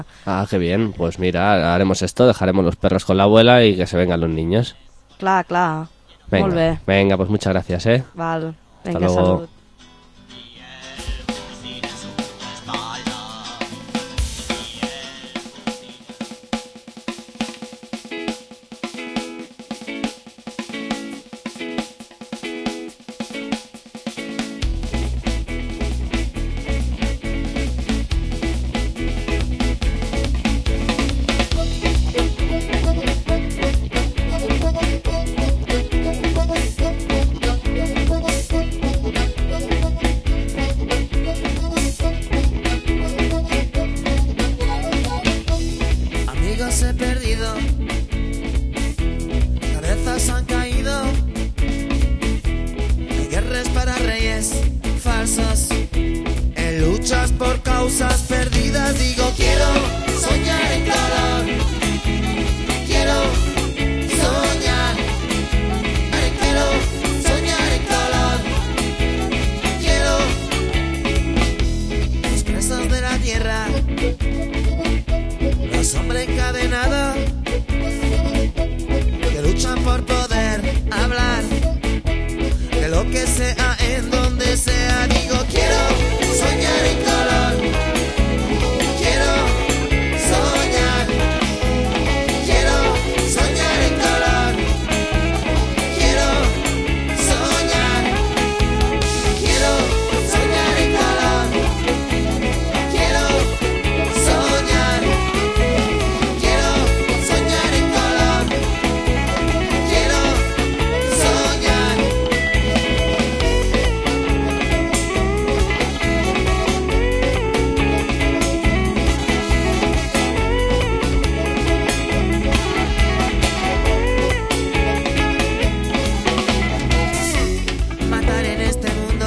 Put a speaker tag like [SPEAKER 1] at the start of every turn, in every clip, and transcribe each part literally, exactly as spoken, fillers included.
[SPEAKER 1] Ah, qué bien. Pues mira, haremos esto, dejaremos los perros con la abuela y que se vengan los niños.
[SPEAKER 2] Clar, clar.
[SPEAKER 1] Venga,
[SPEAKER 2] Molt bé.
[SPEAKER 1] venga, pues muchas gracias, ¿eh?
[SPEAKER 2] Val.
[SPEAKER 1] Hasta
[SPEAKER 2] Vinga,
[SPEAKER 1] luego.
[SPEAKER 2] salut.
[SPEAKER 3] Amigos he perdido, cabezas han caído, hay guerras para reyes falsos, en luchas por causas perdidas. Digo, quiero soñar en color, quiero soñar, quiero soñar en color, quiero los presos de la tierra, los hombres encadenados que luchan por poder hablar de lo que sea en donde sea. Digo, quiero soñar en color, quiero soñar, quiero soñar en color, quiero soñar, quiero soñar en color, quiero soñar. Quiero soñar en color, quiero soñar. Matar en este mundo,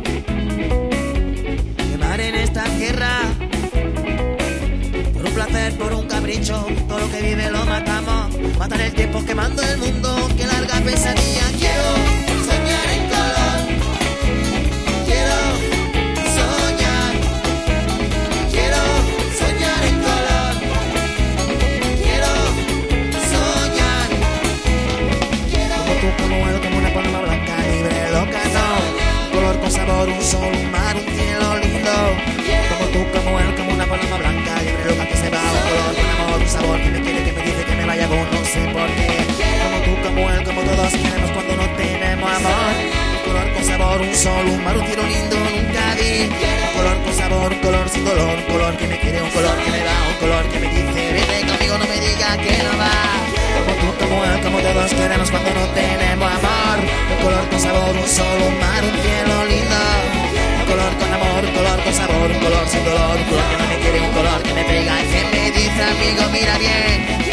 [SPEAKER 3] quemar en esta tierra. Por un placer, por un capricho, todo lo que vive lo matamos. Matar el tiempo quemando el mundo, que larga pesadilla. Quiero soñar en color, quiero soñar, quiero soñar en color, quiero soñar. Como tú, como él, como una palma blanca, libre, loca, no. Color con sabor, un sol, un mar, un cielo lindo. Como tú, como él, como una paloma blanca, libre, loca, que se va. Un color con amor, un sabor, que me quiere, que me dice que me vaya con no sé por qué. Como tú, como él, como todos queremos cuando no tenemos amor. Un color con sabor, un sol, un mar, un cielo lindo, nunca vi. Un color con sabor, un color sin dolor, un color que me quiere, un color que me da, un color que me dice, vete conmigo, no me diga que no va. Como tú, como él, como todos queremos cuando no tenemos amor. Un color con sabor, un sol, un mar, un cielo lindo. Un color con amor, un color con sabor, un color sin dolor, un color que no me quiere, un color que me pega y que me dice, amigo, mira bien.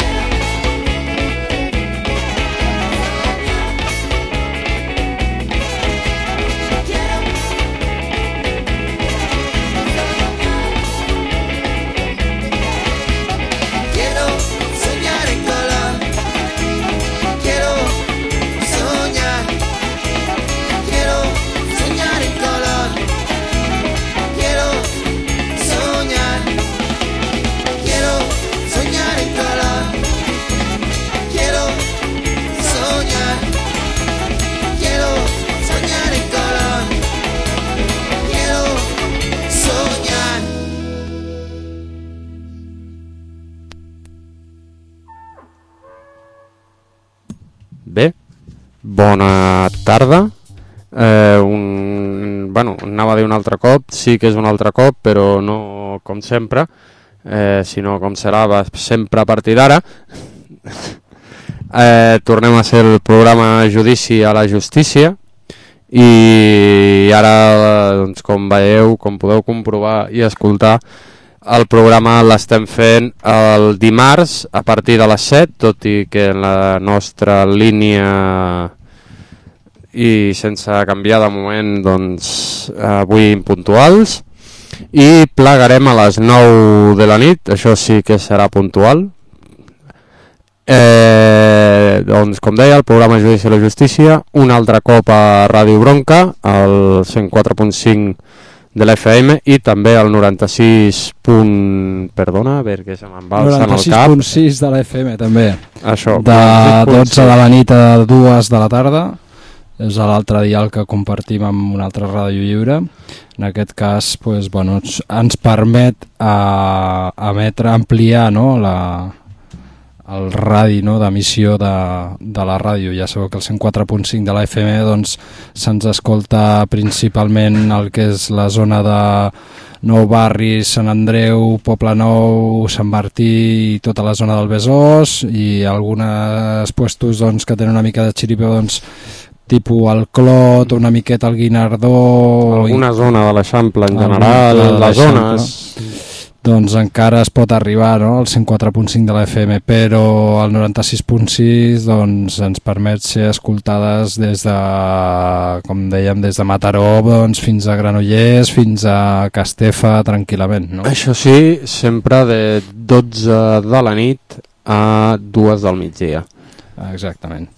[SPEAKER 3] Quiero soñar en color, quiero soñar, quiero soñar en color, quiero soñar, quiero soñar en color, quiero soñar, quiero soñar en color, quiero soñar.
[SPEAKER 4] Bé, bona tarda. Eh, un, bueno, anava a dir un altre cop, sí que és un altre cop, però no com sempre, eh, sinó com serà sempre a partir d'ara. eh, tornem a ser el programa Judici a la Justícia i ara, doncs, com veieu, com podeu comprovar i escoltar, el programa l'estem fent el dimarts a partir de les set, tot i que en la nostra línia i sense canviar de moment, doncs avui impuntuals, i plegarem a les nou de la nit, això sí que serà puntual. Eh, doncs com deia, el programa Judici a la Justícia, un altre cop a Ràdio Bronca, al cent quatre punt cinc de l'F M, i també el noranta-sis punt... Perdona, a veure que se me'n va alçant el cap.
[SPEAKER 2] noranta-sis punt sis de l'F M també.
[SPEAKER 4] Això,
[SPEAKER 2] de dotze de la nit a dues de la tarda. És l'altre dial que compartim amb una altra ràdio lliure. En aquest cas, pues, bueno, ens permet a, emetre, ampliar, no, la, el radi, no, d'emissió de, de la ràdio. Ja sabeu que el cent quatre punt cinc de la F M doncs, se'ns escolta principalment el que és la zona de Nou Barris, Sant Andreu, Poble Nou, Sant Martí i tota la zona del Besòs, i alguns puestos doncs, que tenen una mica de xiripeu, doncs, tipus el Clot, una miqueta el Guinardó...
[SPEAKER 4] Alguna
[SPEAKER 2] i...
[SPEAKER 4] zona de l'Eixample en general, les zones...
[SPEAKER 2] Doncs encara es pot arribar, no?, al cent quatre punt cinc de la F M, però el noranta-sis punt sis doncs, ens permet ser escoltades des de, com dèiem, des de Mataró doncs, fins a Granollers, fins a Castefa, tranquil·lament, no?
[SPEAKER 4] Això sí, sempre de dotze de la nit a dues del migdia.
[SPEAKER 2] Exactament.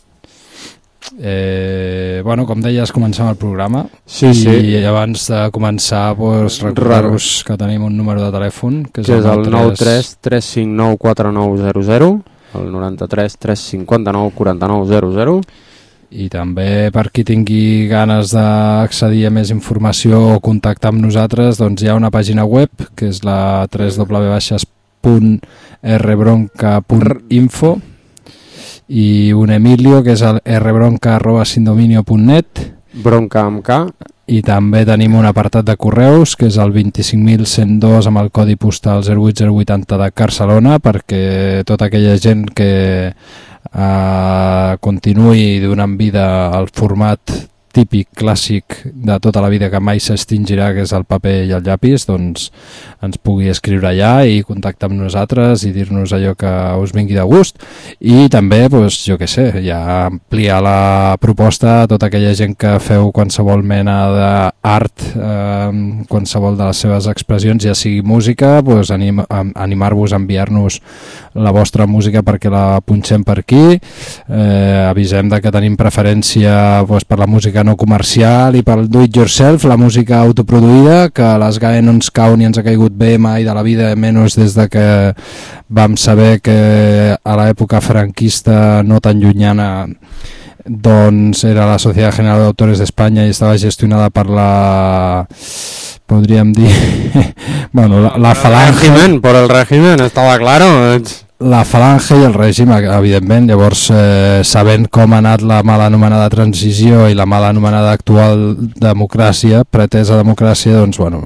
[SPEAKER 2] Eh, bueno, com deies, comencem el programa.
[SPEAKER 4] Sí,
[SPEAKER 2] i
[SPEAKER 4] sí.
[SPEAKER 2] I abans de començar, pues, recordar-vos que tenim un número de telèfon, que és,
[SPEAKER 4] que
[SPEAKER 2] el,
[SPEAKER 4] és el nou tres tres cinc nou quatre nou zero zero, el noranta-tres tres cinquanta-nou quaranta-nou zero zero.
[SPEAKER 2] I també per qui tingui ganes d'accedir a més informació o contactar amb nosaltres, doncs hi ha una pàgina web que és la w w w punt r bronca punt info i un Emilio que és el r bronca arroba sindominio punt net,
[SPEAKER 4] Bronca amb K.
[SPEAKER 2] i també tenim un apartat de correus que és el vint-i-cinc mil cent dos amb el codi postal zero vuit zero vuitanta de Barcelona, perquè tota aquella gent que eh, continuï donant vida al format típic, clàssic de tota la vida que mai s'extingirà, que és el paper i el llapis, doncs ens pugui escriure allà i contactar amb nosaltres i dir-nos allò que us vingui de gust. I també, doncs, jo què sé, ja ampliar la proposta a tota aquella gent que feu qualsevol mena d'art, eh, qualsevol de les seves expressions, ja sigui música, doncs anim, animar-vos a enviar-nos la vostra música perquè la punxem per aquí. Eh, avisem de que tenim preferència doncs, per la música no comercial i pel do it yourself, la música autoproduïda, que a les G A E no ens cau ni ens ha caigut bé mai de la vida, menys des de que vam saber que a l'època franquista no tan llunyana doncs era la Societat General d'Autores d'Espanya i estava gestionada per la, podríem dir bueno, la, la falange,
[SPEAKER 4] por el régimen, estava claro.
[SPEAKER 2] la falange i el règim, evidentment. Llavors, eh, sabent com ha anat la mal anomenada transició i la mal anomenada actual democràcia, pretesa democràcia, doncs, bueno,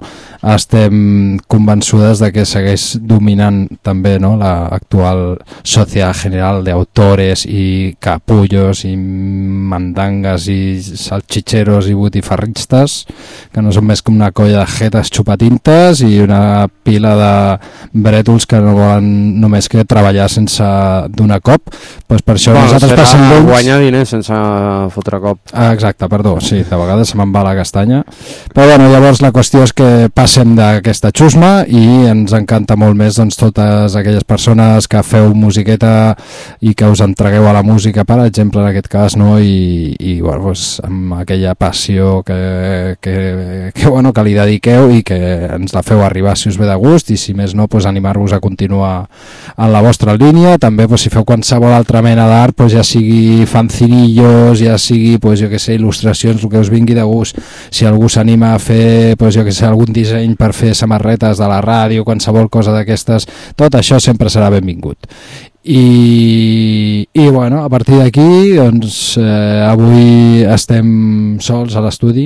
[SPEAKER 2] estem convençudes de que segueix dominant també, no?, la actual Sociedad General de Autores i capullos i mandangas i salchicheros i botifarristes, que no són més que una colla de jetes xupatintes i una pila de brètols que no volen només que treballar sense donar cop. Pues per això
[SPEAKER 4] bueno,
[SPEAKER 2] nosaltres passem d'ells...
[SPEAKER 4] guanyar diners sense fotre cop.
[SPEAKER 2] Ah, exacte, perdó, sí, de vegades se me'n va la castanya. Però bueno, llavors la qüestió és que passem d'aquesta xusma i ens encanta molt més doncs, totes aquelles persones que feu musiqueta i que us entregueu a la música, per exemple, en aquest cas, no? I, i bueno, doncs, amb aquella passió que, que, que, bueno, que li dediqueu i que ens la feu arribar si us ve de gust, i si més no, doncs, animar-vos a continuar en la vostra línia. També doncs, si feu qualsevol altra mena d'art, doncs, ja sigui fanzinillos, ja sigui doncs, jo que sé, il·lustracions, el que us vingui de gust, si algú s'anima a fer doncs, jo que sé, algun disseny per fer samarretes de la ràdio, qualsevol cosa d'aquestes, tot això sempre serà benvingut. I, i bueno, a partir d'aquí doncs, eh, avui estem sols a l'estudi.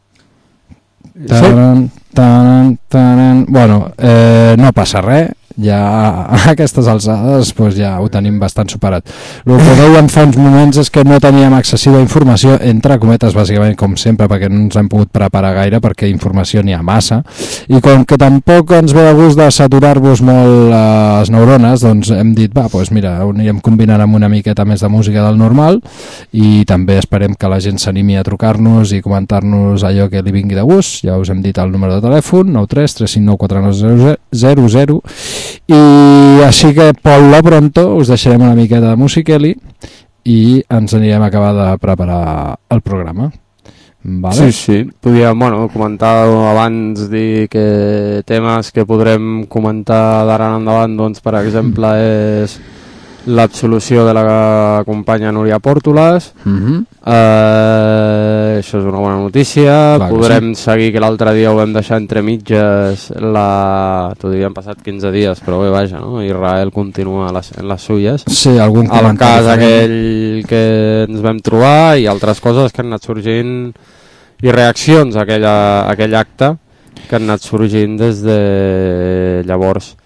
[SPEAKER 2] Taran, taran, taran. Bueno, eh, no passa res, ja a aquestes alçades pues ja ho tenim bastant superat. El que dèiem fa uns moments és que no teníem excessiva informació, entre cometes, bàsicament, com sempre, perquè no ens hem pogut preparar gaire, perquè informació n'hi ha massa, i com que tampoc ens ve de gust de saturar-vos molt les neurones, doncs hem dit, va, doncs mira, ho anirem combinant amb una miqueta més de música del normal, i també esperem que la gent s'animi a trucar-nos i comentar-nos allò que li vingui de gust. Ja us hem dit el número de telèfon, nou tres tres cinc nou quatre nou zero zero. I així que per lo pronto us deixarem una miqueta de musiqueli i ens anirem a acabar de preparar el programa. Vale?
[SPEAKER 4] Sí, sí, podíem, bueno, comentar abans, dir que temes que podrem comentar d'ara en endavant, doncs, per exemple, és l'absolució de la companya Núria Pòrtoles.
[SPEAKER 2] Uh-huh.
[SPEAKER 4] Uh, això és una bona notícia.
[SPEAKER 2] Clar que
[SPEAKER 4] podrem sí. seguir, que l'altre dia ho vam deixar entre mitges, la... t'ho diria, han passat quinze dies, però bé, vaja, no? Israel continua les, en les suyes.
[SPEAKER 2] Sí, algun
[SPEAKER 4] el cas
[SPEAKER 2] diferent.
[SPEAKER 4] aquell que ens vam trobar i altres coses que han anat sorgint, i reaccions a, aquella, a aquell acte que han anat sorgint des de llavors.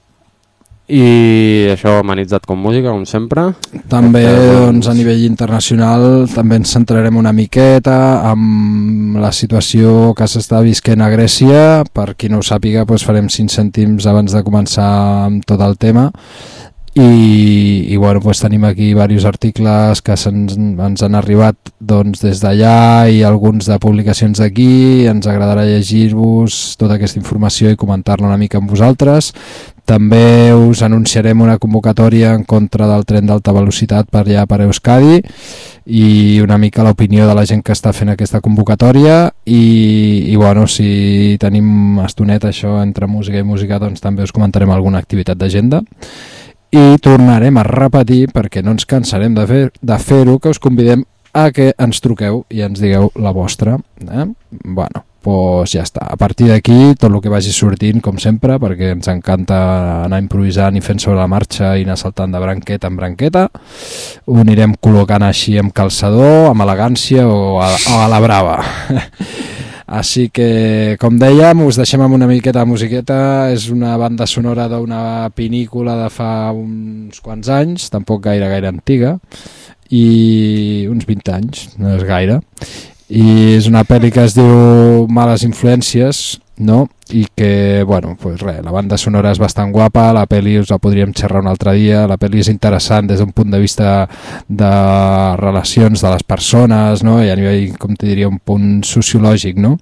[SPEAKER 4] I això amenitzat com música, com sempre.
[SPEAKER 2] També,
[SPEAKER 4] que,
[SPEAKER 2] doncs, a nivell internacional també ens centrarem una miqueta amb la situació que s'està visquent a Grècia. Per qui no ho sàpiga, doncs farem cinc cèntims abans de començar amb tot el tema. I, i bueno, doncs tenim aquí diversos articles que se'ns, ens han arribat doncs, des d'allà, i alguns de publicacions d'aquí. Ens agradarà llegir-vos tota aquesta informació i comentar-la una mica amb vosaltres. També us anunciarem una convocatòria en contra del tren d'alta velocitat per allà per Euskadi, i una mica l'opinió de la gent que està fent aquesta convocatòria. I, i bueno, si tenim estoneta això entre música i música, doncs també us comentarem alguna activitat d'agenda. I tornarem a repetir, perquè no ens cansarem de, fer, de fer-ho, que us convidem a que ens truqueu i ens digueu la vostra. Eh? Bueno, doncs ja està. A partir d'aquí, tot el que vagi sortint, com sempre, perquè ens encanta anar improvisant i fent sobre la marxa i anar saltant de branqueta en branqueta, ho anirem col·locant així amb calçador, amb elegància o a, o a la brava. Així que, com dèiem, us deixem amb una miqueta de musiqueta. És una banda sonora d'una pel·lícula de fa uns quants anys, tampoc gaire, gaire antiga, i uns vint anys, no és gaire. I és una pel·li que es diu Males influències, no? I que, bueno, pues res, la banda sonora és bastant guapa, la pel·li us la podríem xerrar un altre dia. La pel·li és interessant des d'un punt de vista de relacions de les persones, no? I a nivell, com te diria, un punt sociològic, no?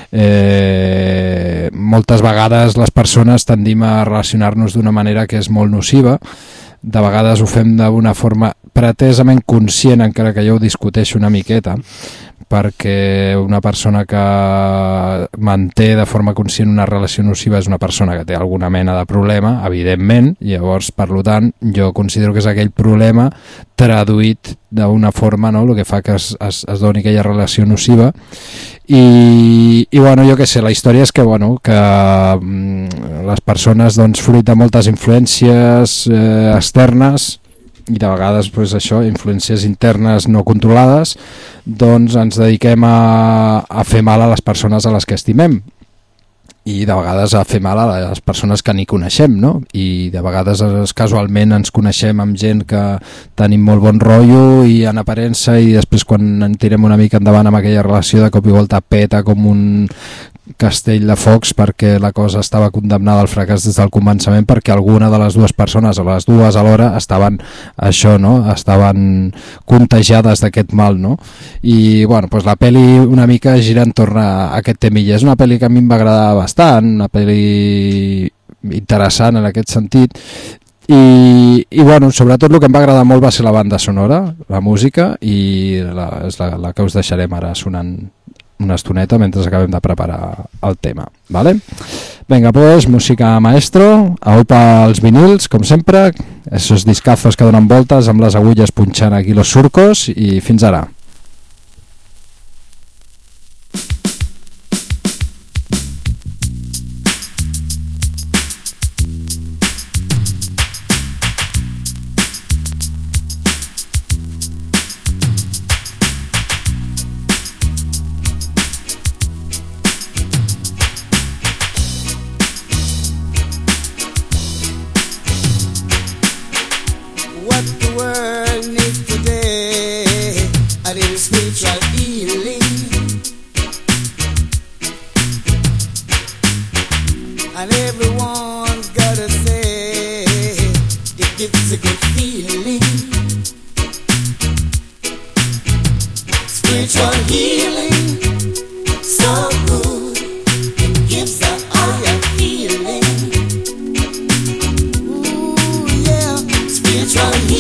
[SPEAKER 2] Eh, moltes vegades les persones tendim a relacionar-nos d'una manera que és molt nociva. De vegades ho fem d'una forma pretesament conscient, encara que jo ho discuteixo una miqueta, perquè una persona que manté de forma conscient una relació nociva és una persona que té alguna mena de problema, evidentment. Llavors, per tant, jo considero que és aquell problema traduït d'una forma, no?, el que fa que es, es, es doni aquella relació nociva. I, i bueno, jo què sé, la història és que, bueno, que mm, les persones, doncs, fruit de moltes influències eh, externes, i de vegades, pues, això, influències internes no controlades, doncs ens dediquem a, a fer mal a les persones a les que estimem, i de vegades a fer mal a les persones que ni coneixem, no? I de vegades casualment ens coneixem amb gent que tenim molt bon rotllo i en aparença, i després quan en tirem una mica endavant amb aquella relació, de cop i volta peta com un castell de focs, perquè la cosa estava condemnada al fracàs des del començament, perquè alguna de les dues persones o les dues alhora estaven això, no? Estaven contagiades d'aquest mal, no? I bueno, doncs la pel·li una mica gira entorn a aquest temilla. És una pel·li que a mi em va agradar bastant, una pel·li interessant en aquest sentit. I, i bueno, sobretot el que em va agradar molt va ser la banda sonora, la música, i la, és la, la que us deixarem ara sonant una estoneta mentre acabem de preparar el tema, ¿vale? Venga, pues, música maestro, aupa els vinils, com sempre, esos discazos que donen voltes amb les agulles punxant aquí los surcos, i fins ara.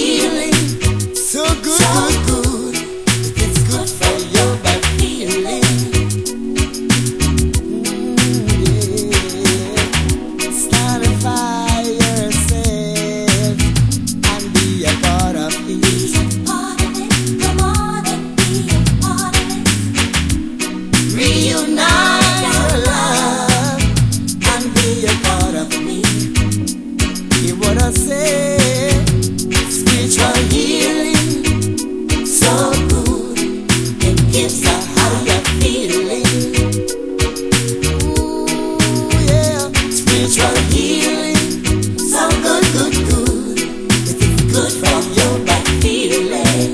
[SPEAKER 5] Good, good, good. It's good for your body feeling.
[SPEAKER 3] Hear what I say. Spiritual healing, so good. It gives a higher feeling. Ooh, yeah. Spiritual healing, so good, good, good. It is good from your back feeling.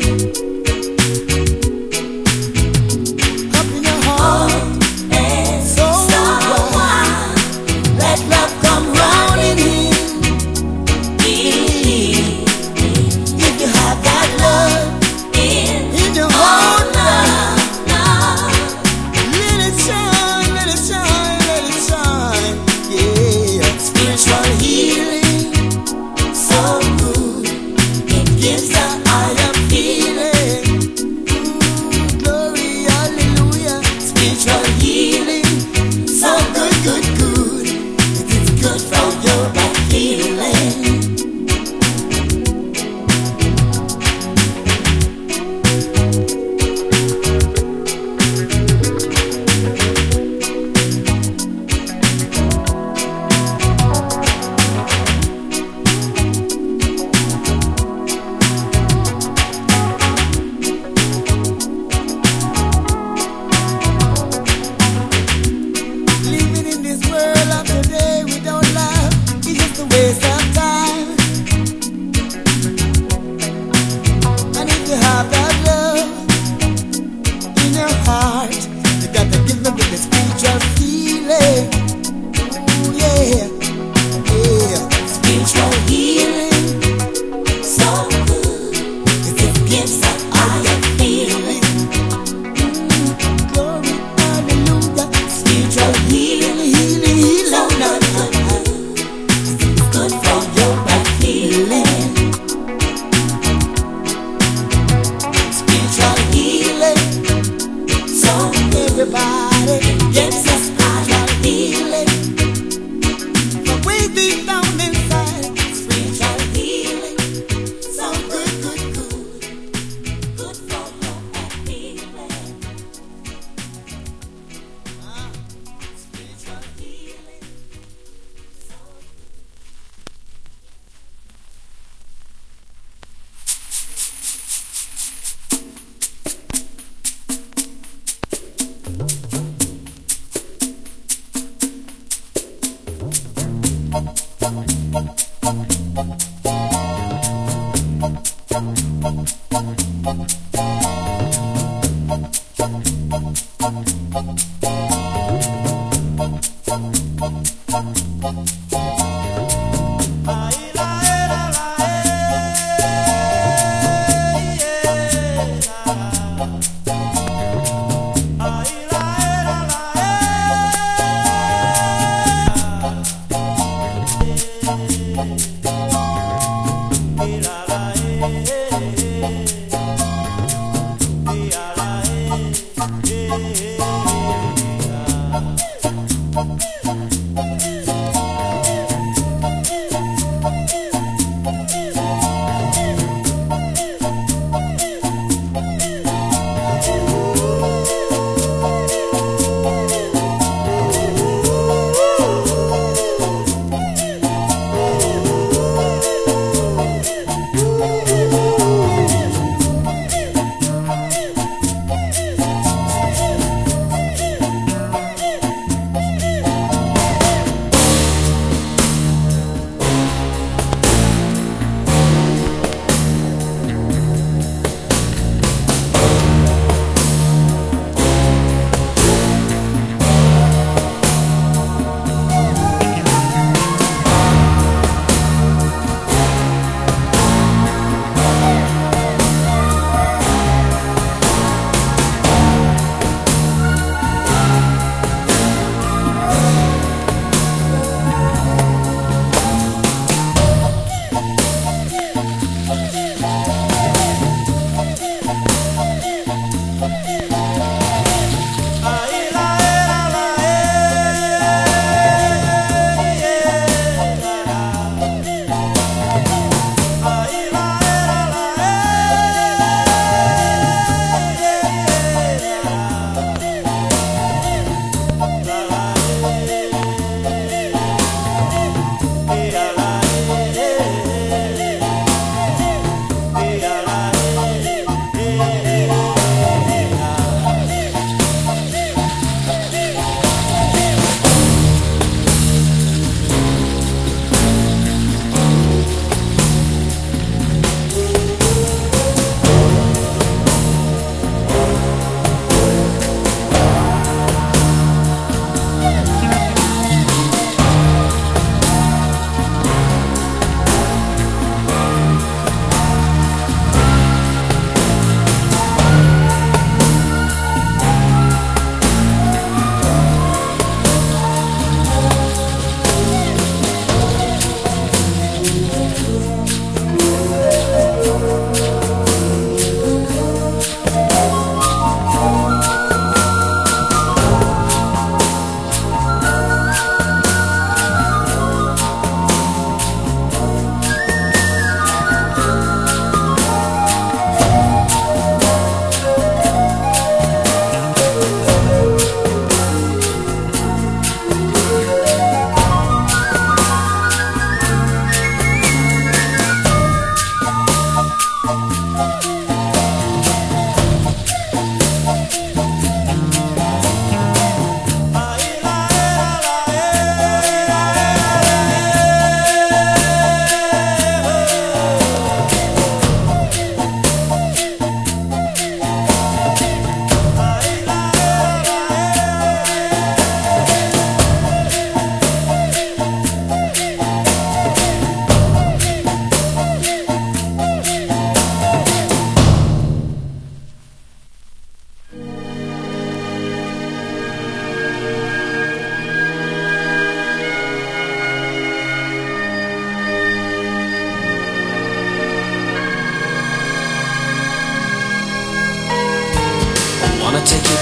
[SPEAKER 3] Up in your heart, and so wild. Let love come running in. If you have that love in, in your heart now, let it shine, let it shine, let it shine. Yeah, spiritual healing, so good. It gives a higher feeling. Ooh, glory, hallelujah. Spiritual healing, so good, good, good. It is good for your back feeling. Living in this world of today without love is just a waste of time. And if you have that love in your heart, you got to give them with the spiritual feeling. Ooh, yeah, yeah. Spiritual healing, so good. 'Cause it gives a higher feeling. Mm, glory, hallelujah. Spiritual healing, healing, healing. So good, good, good. It's good for your back feeling. Spiritual healing, so everybody gets a spiritual healing. From way deep down inside, spiritual healing, so good, good, good. Good for your back feeling. Ah, spiritual healing, so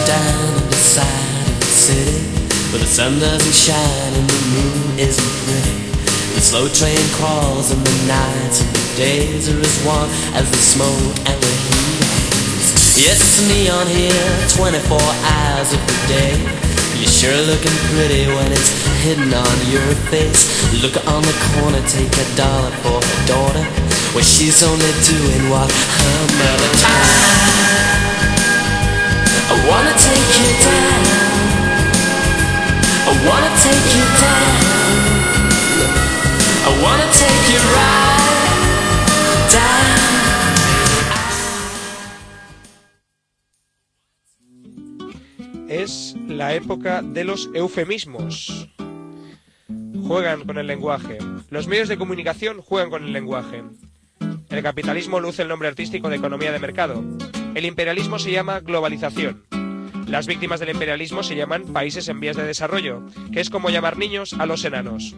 [SPEAKER 5] down in the side of the city, where the sun doesn't shine and the moon isn't pretty. The slow train crawls in the nights and the days are as warm as the smoke and the heat haze. Yes, it's neon here, twenty-four hours of the day. You're sure looking pretty when it's hidden on your face. Look on the corner, take a dollar for her daughter, well, she's only doing what her mother taught. I wanna take you down, I wanna take you down, I wanna take you right down.
[SPEAKER 6] Es la época de los eufemismos. Juegan con el lenguaje. Los medios de comunicación juegan con el lenguaje. El capitalismo luce el nombre artístico de economía de mercado. El imperialismo se llama globalización. Las víctimas del imperialismo se llaman países en vías de desarrollo, que es como llamar niños a los enanos.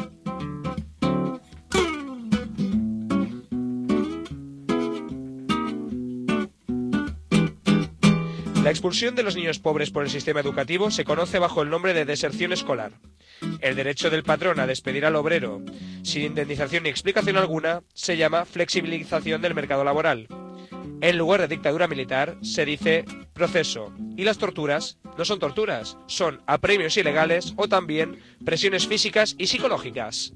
[SPEAKER 6] La expulsión de los niños pobres por el sistema educativo se conoce bajo el nombre de deserción escolar. El derecho del patrón a despedir al obrero sin indemnización ni explicación alguna se llama flexibilización del mercado laboral. En lugar de dictadura militar se dice proceso, y las torturas no son torturas, son apremios ilegales o también presiones físicas y psicológicas.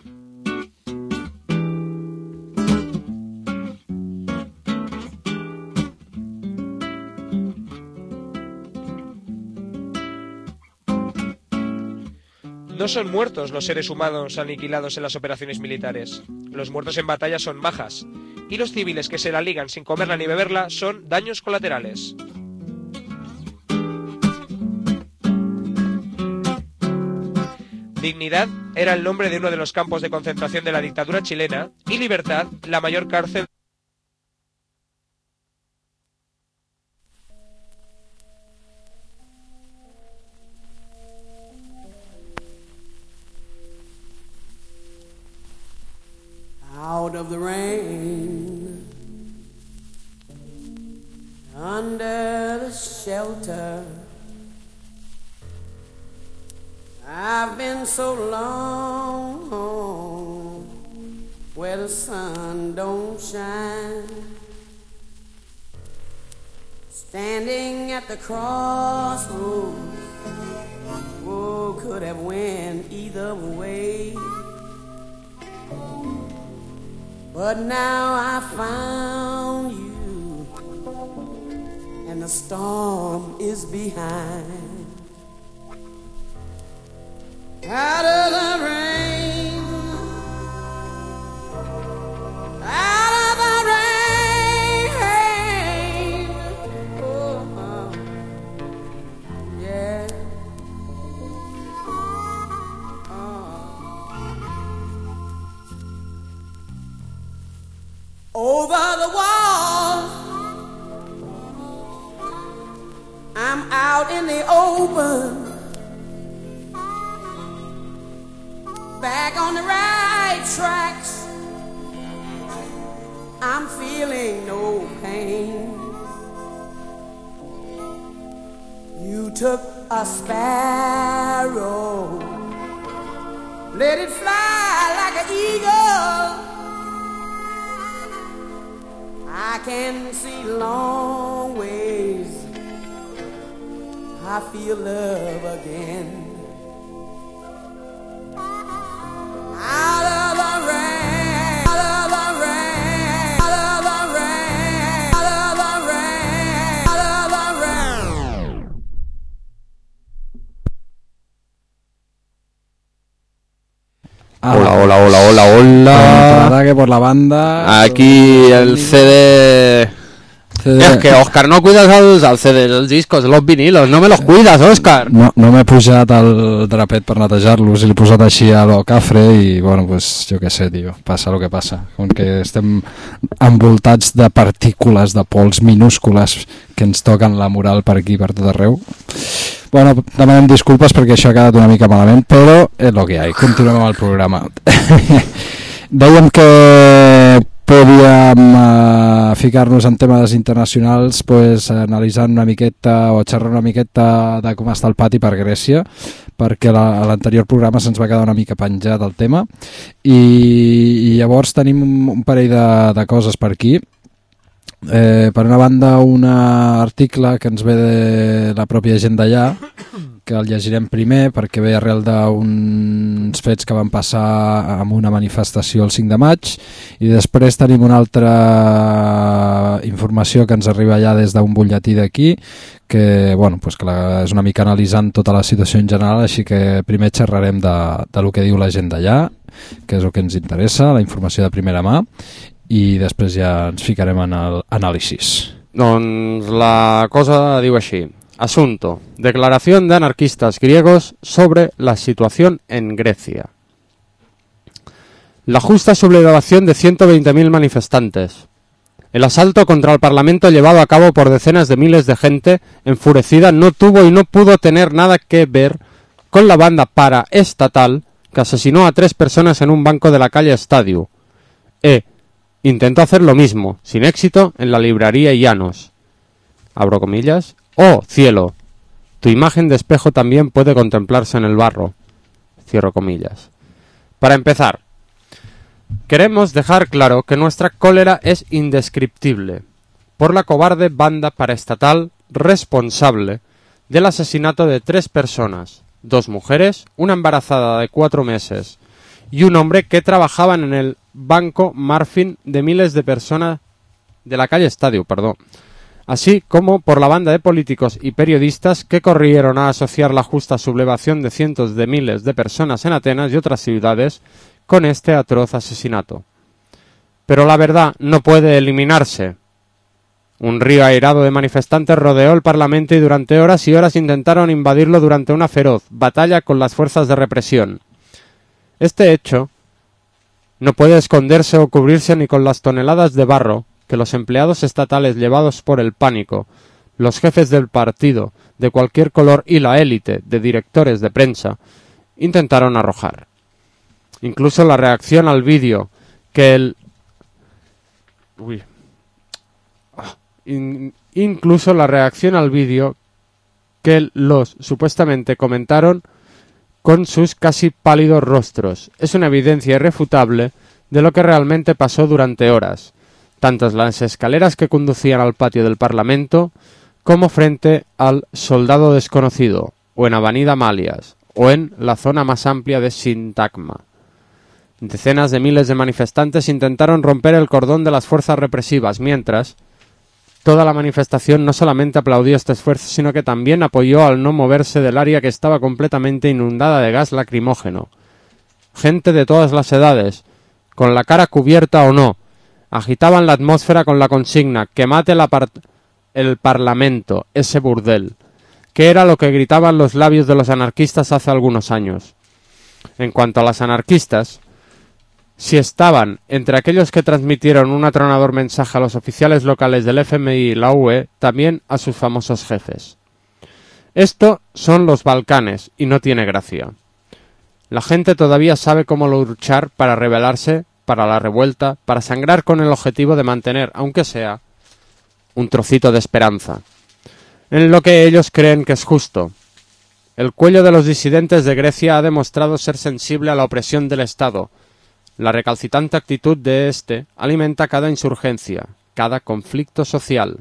[SPEAKER 6] No son muertos los seres humanos aniquilados en las operaciones militares. Los muertos en batalla son bajas, y los civiles que se la ligan sin comerla ni beberla son daños colaterales. Dignidad era el nombre de uno de los campos de concentración de la dictadura chilena, y Libertad, la mayor cárcel.
[SPEAKER 7] Out of the rain, under the shelter, I've been so long where the sun don't shine, standing at the crossroads, oh, could have went either way. But now I found you, and the storm is behind. Out of the rain, out of the rain, oh, yeah. Over the wall, I'm out in the open, back on the right tracks, I'm feeling no pain. You took a sparrow, let it fly like an eagle, I can see long ways, I feel love again. Out of the rain, out of the rain, out of the rain, out of the rain, out of the rain.
[SPEAKER 4] Hola, hola, hola, hola, hola.
[SPEAKER 2] Ataque por la banda.
[SPEAKER 4] Aquí el C D...
[SPEAKER 2] C D...
[SPEAKER 4] Es que, Òscar, no cuidas els, els C Ds, els discos, los vinilos, no me los cuidas, Òscar.
[SPEAKER 2] No, no m'he pujat el drapet per netejar-los i l'he posat així a lo cafre i, bueno, pues, jo què sé, tio, passa el que passa. Com que estem envoltats de partícules, de pols minúscules que ens toquen la moral per aquí, per tot arreu. Bueno, demanem disculpes perquè això ha quedat una mica malament, però és el que hi ha. Continuem amb el programa. Dèiem que podíem uh, ficar-nos en temes internacionals, pues, analitzant una miqueta o xerrant una miqueta de com està el pati per Grècia, perquè la, a l'anterior programa se'ns va quedar una mica penjat el tema, i, i llavors tenim un, un parell de, de coses per aquí. Eh, per una banda, un article que ens ve de la pròpia gent d'allà, que el llegirem primer perquè ve arrel d'uns fets que van passar amb una manifestació el cinc de maig, i després tenim una altra informació que ens arriba allà des d'un butlletí d'aquí, que, bueno, pues que la, és una mica analitzant tota la situació en general, així que primer xerrarem de, de lo que diu la gent d'allà, que és el que ens interessa, la informació de primera mà, i després ja ens ficarem en el anàlisis.
[SPEAKER 4] Doncs la cosa diu així. Asunto. Declaración de anarquistas griegos sobre la situación en Grecia. La justa sublevación de ciento veinte mil manifestantes. El asalto contra el Parlamento llevado a cabo por decenas de miles de gente enfurecida no tuvo y no pudo tener nada que ver con la banda paraestatal que asesinó a tres personas en un banco de la calle Estadio. E intentó hacer lo mismo, sin éxito, en la librería Llanos. Abro comillas. ¡Oh, cielo! Tu imagen de espejo también puede contemplarse en el barro. Cierro comillas. Para empezar, queremos dejar claro que nuestra cólera es indescriptible por la cobarde banda paraestatal responsable del asesinato de tres personas, dos mujeres, una embarazada de cuatro meses y un hombre que trabajaban en el banco Marfin de miles de personas de la calle Estadio, perdón. Así como por la banda de políticos y periodistas que corrieron a asociar la justa sublevación de cientos de miles de personas en Atenas y otras ciudades con este atroz asesinato. Pero la verdad no puede eliminarse. Un río airado de manifestantes rodeó el Parlamento y durante horas y horas intentaron invadirlo durante una feroz batalla con las fuerzas de represión. Este hecho no puede esconderse o cubrirse ni con las toneladas de barro que los empleados estatales llevados por el pánico, los jefes del partido de cualquier color y la élite de directores de prensa intentaron arrojar. Incluso la reacción al vídeo que el... Uy. In... Incluso la reacción al vídeo que los supuestamente comentaron con sus casi pálidos rostros es una evidencia irrefutable de lo que realmente pasó durante horas, tanto en las escaleras que conducían al patio del Parlamento, como frente al soldado desconocido, o en Avenida Malias, o en la zona más amplia de Sintagma. Decenas de miles de manifestantes intentaron romper el cordón de las fuerzas represivas, mientras toda la manifestación no solamente aplaudió este esfuerzo, sino que también apoyó al no moverse del área que estaba completamente inundada de gas lacrimógeno. Gente de todas las edades, con la cara cubierta o no, agitaban la atmósfera con la consigna «Que mate la par- el Parlamento, ese burdel», que era lo que gritaban los labios de los anarquistas hace algunos años. En cuanto a las anarquistas, si estaban entre aquellos que transmitieron un atronador mensaje a los oficiales locales del F M I y la U E, también a sus famosos jefes. Esto son los Balcanes, y no tiene gracia. La gente todavía sabe cómo luchar para rebelarse, para la revuelta, para sangrar con el objetivo de mantener, aunque sea, un trocito de esperanza, en lo que ellos creen que es justo. El cuello de los disidentes de Grecia ha demostrado ser sensible a la opresión del Estado. La recalcitrante actitud de éste alimenta cada insurgencia, cada conflicto social.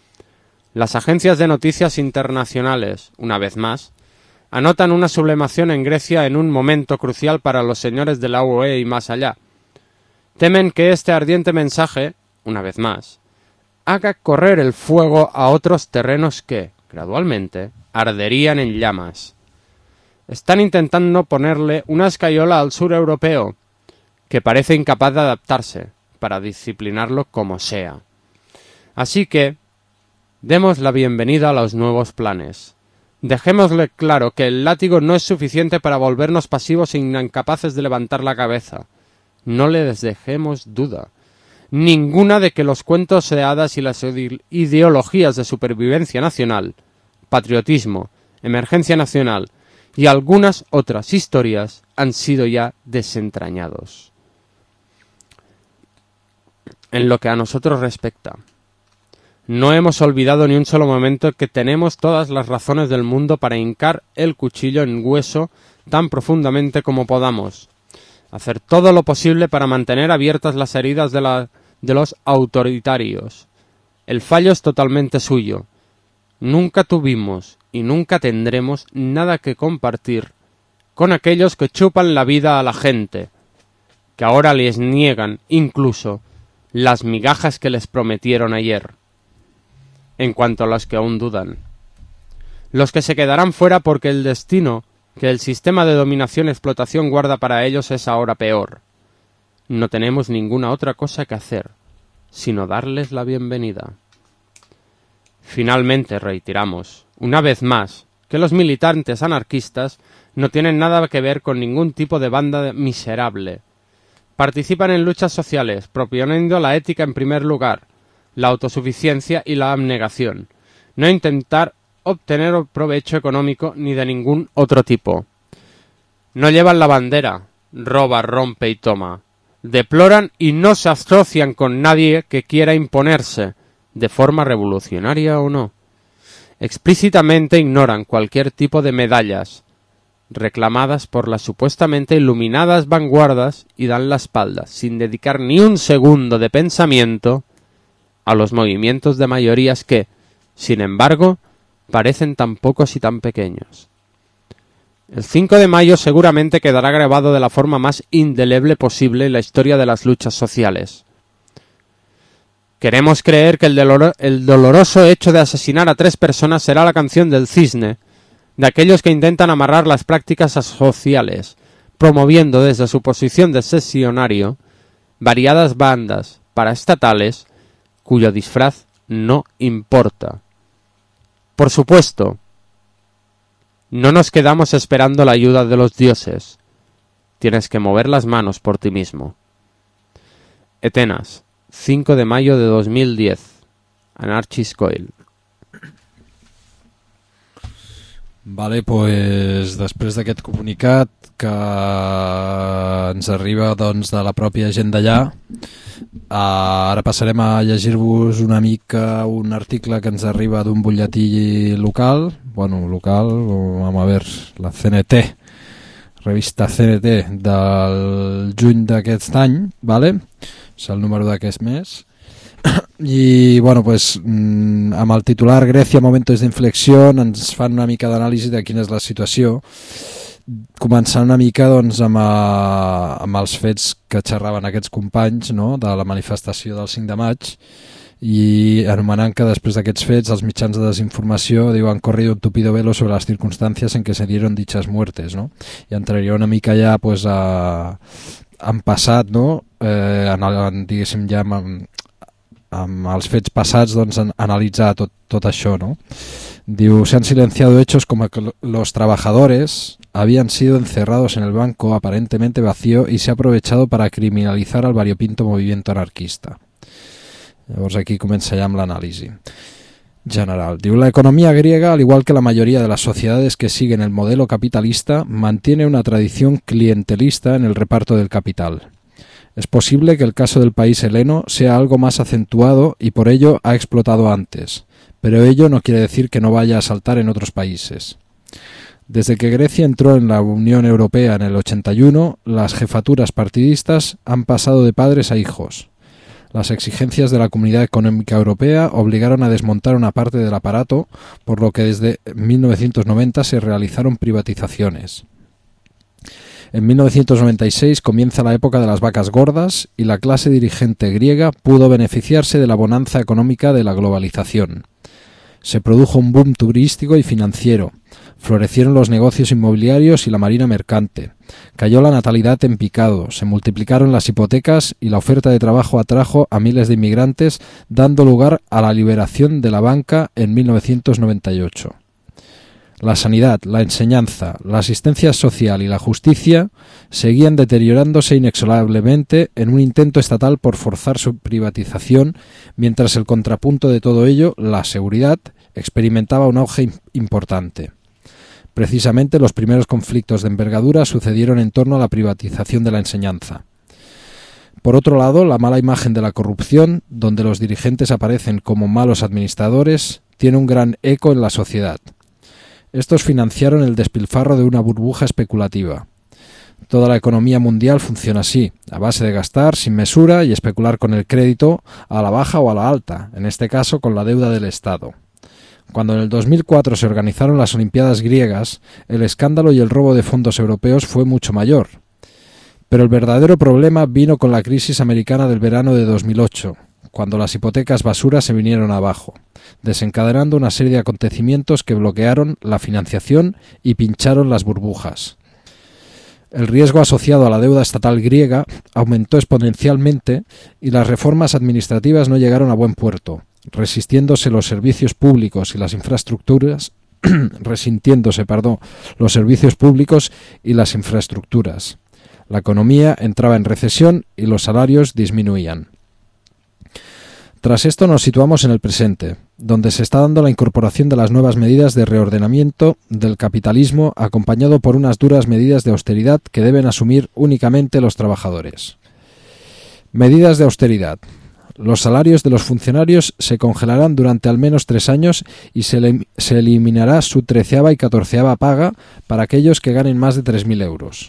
[SPEAKER 4] Las agencias de noticias internacionales, una vez más, anotan una sublevación en Grecia en un momento crucial para los señores de la U E y más allá. Temen que este ardiente mensaje, una vez más, haga correr el fuego a otros terrenos que, gradualmente, arderían en llamas. Están intentando ponerle una escayola al sur europeo, que parece incapaz de adaptarse, para disciplinarlo como sea. Así que, demos la bienvenida a los nuevos planes. Dejémosle claro que el látigo no es suficiente para volvernos pasivos e incapaces de levantar la cabeza. No les dejemos duda ninguna de que los cuentos de hadas y las ideologías de supervivencia nacional, patriotismo, emergencia nacional y algunas otras historias han sido ya desentrañados. en lo que a nosotros respecta. No hemos olvidado ni un solo momento que tenemos todas las razones del mundo para hincar el cuchillo en hueso tan profundamente como podamos. Hacer todo lo posible para mantener abiertas las heridas de, la, de los autoritarios. El fallo es totalmente suyo. Nunca tuvimos y nunca tendremos nada que compartir con aquellos que chupan la vida a la gente, que ahora les niegan incluso las migajas que les prometieron ayer. En cuanto a los que aún dudan, los que se quedarán fuera porque el destino que el sistema de dominación y explotación guarda para ellos es ahora peor. No tenemos ninguna otra cosa que hacer, sino darles la bienvenida. Finalmente reiteramos, una vez más, que los militantes anarquistas no tienen nada que ver con ningún tipo de banda miserable. Participan en luchas sociales, proponiendo la ética en primer lugar, la autosuficiencia y la abnegación, no intentar obtener provecho económico ni de ningún otro tipo. No llevan la bandera, roba, rompe y toma. Deploran y no se asocian con nadie que quiera imponerse, de forma revolucionaria o no. Explícitamente ignoran cualquier tipo de medallas reclamadas por las supuestamente iluminadas vanguardias y dan la espalda, sin dedicar ni un segundo de pensamiento a los movimientos de mayorías que, sin embargo, parecen tan pocos y tan pequeños. El cinco de mayo seguramente quedará grabado de la forma más indeleble posible en la historia de las luchas sociales. Queremos creer que el, dolor- el doloroso hecho de asesinar a tres personas será la canción del cisne, de aquellos que intentan amarrar las prácticas sociales, promoviendo desde su posición de sesionario variadas bandas paraestatales cuyo disfraz no importa. Por supuesto, no nos quedamos esperando la ayuda de los dioses. Tienes que mover las manos por ti mismo. Etenas, cinco de mayo de dos mil diez. Anarchist Coil.
[SPEAKER 2] Vale, pues després d'aquest comunicat que ens arriba doncs, de la pròpia gent d'allà, uh, ara passarem a llegir-vos una mica un article que ens arriba d'un butlletí local, bueno, local, vamos a ver, la C N T, revista C N T del juny d'aquest any, vale? És el número d'aquest mes. I bueno, pues, mmm, amb el titular Grècia, momentos d'inflexió, ens fan una mica d'anàlisi de quina és la situació, començant una mica doncs, amb, a, amb els fets que xerraven aquests companys, no?, de la manifestació del cinc de maig, i anomenant que després d'aquests fets els mitjans de desinformació diu han corrido un tupido velo sobre las circunstancias en que se dieron dichas muertes, no? I entraria una mica ja pues, a, han passat, no?, eh, en, en, diguéssim ja amb, amb els fets passats, doncs, an analitzar tot, tot això, no? Diu, se han silenciado hechos como que los trabajadores habían sido encerrados en el banco aparentemente vacío y se ha aprovechado para criminalizar al variopinto movimiento anarquista. Llavors aquí comença ja amb l'anàlisi general. Diu, la economía griega, al igual que la mayoría de las sociedades que siguen el modelo capitalista, mantiene una tradición clientelista en el reparto del capital. Es posible que el caso del país heleno sea algo más acentuado y por ello ha explotado antes, pero ello no quiere decir que no vaya a saltar en otros países. Desde que Grecia entró en la Unión Europea en el ochenta y uno, las jefaturas partidistas han pasado de padres a hijos. Las exigencias de la Comunidad Económica Europea obligaron a desmontar una parte del aparato, por lo que desde mil novecientos noventa se realizaron privatizaciones. En mil novecientos noventa y seis comienza la época de las vacas gordas y la clase dirigente griega pudo beneficiarse de la bonanza económica de la globalización. Se produjo un boom turístico y financiero, florecieron los negocios inmobiliarios y la marina mercante, cayó la natalidad en picado, se multiplicaron las hipotecas y la oferta de trabajo atrajo a miles de inmigrantes, dando lugar a la liberación de la banca en mil novecientos noventa y ocho. La sanidad, la enseñanza, la asistencia social y la justicia seguían deteriorándose inexorablemente en un intento estatal por forzar su privatización, mientras el contrapunto de todo ello, la seguridad, experimentaba un auge importante. Precisamente los primeros conflictos de envergadura sucedieron en torno a la privatización de la enseñanza. Por otro lado, la mala imagen de la corrupción, donde los dirigentes aparecen como malos administradores, tiene un gran eco en la sociedad. Estos financiaron el despilfarro de una burbuja especulativa. Toda la economía mundial funciona así, a base de gastar sin mesura y especular con el crédito a la baja o a la alta, en este caso con la deuda del Estado. Cuando en el dos mil cuatro se organizaron las Olimpiadas griegas, el escándalo y el robo de fondos europeos fue mucho mayor. Pero el verdadero problema vino con la crisis americana del verano de dos mil ocho, cuando las hipotecas basura se vinieron abajo, desencadenando una serie de acontecimientos que bloquearon la financiación y pincharon las burbujas. El riesgo asociado a la deuda estatal griega aumentó exponencialmente y las reformas administrativas no llegaron a buen puerto, resistiéndose los servicios públicos y las infraestructuras, resintiéndose, perdón, los servicios públicos y las infraestructuras. La economía entraba en recesión y los salarios disminuían. Tras esto nos situamos en el presente, donde se está dando la incorporación de las nuevas medidas de reordenamiento del capitalismo acompañado por unas duras medidas de austeridad que deben asumir únicamente los trabajadores. Medidas de austeridad. Los salarios de los funcionarios se congelarán durante al menos tres años y se, elim- se eliminará su treceava y catorceava paga para aquellos que ganen más de tres mil euros.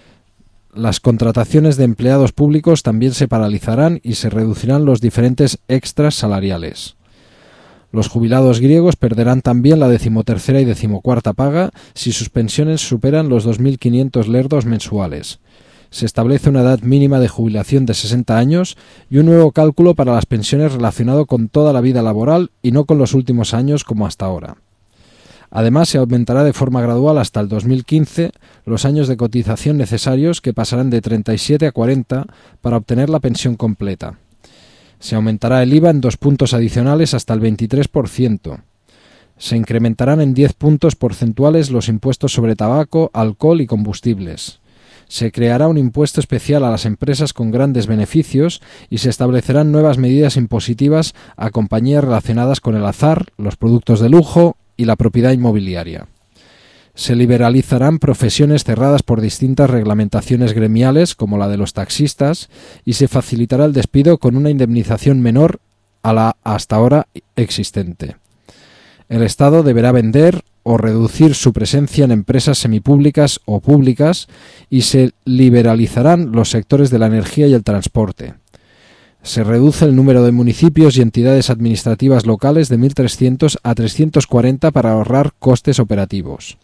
[SPEAKER 2] Las contrataciones de empleados públicos también se paralizarán y se reducirán los diferentes extras salariales. Los jubilados griegos perderán también la decimotercera y decimocuarta paga si sus pensiones superan los dos mil quinientos lerdos mensuales. Se establece una edad mínima de jubilación de sesenta años y un nuevo cálculo para las pensiones relacionado con toda la vida laboral y no con los últimos años como hasta ahora. Además, se aumentará de forma gradual hasta el dos mil quince los años de cotización necesarios, que pasarán de treinta y siete a cuarenta para obtener la pensión completa. Se aumentará el I V A en dos puntos adicionales hasta el veintitrés por ciento. Se incrementarán en diez puntos porcentuales los impuestos sobre tabaco, alcohol y combustibles. Se creará un impuesto especial a las empresas con grandes beneficios y se establecerán nuevas medidas impositivas a compañías relacionadas con el azar, los productos de lujo y la propiedad inmobiliaria. Se liberalizarán profesiones cerradas por distintas reglamentaciones gremiales, como la de los taxistas, y se facilitará el despido con una indemnización menor a la hasta ahora existente. El Estado deberá vender o reducir su presencia en empresas semipúblicas o públicas y se liberalizarán los sectores de la energía y el transporte. Se reduce el número de municipios y entidades administrativas locales de mil trescientos a trescientos cuarenta para ahorrar costes operativos.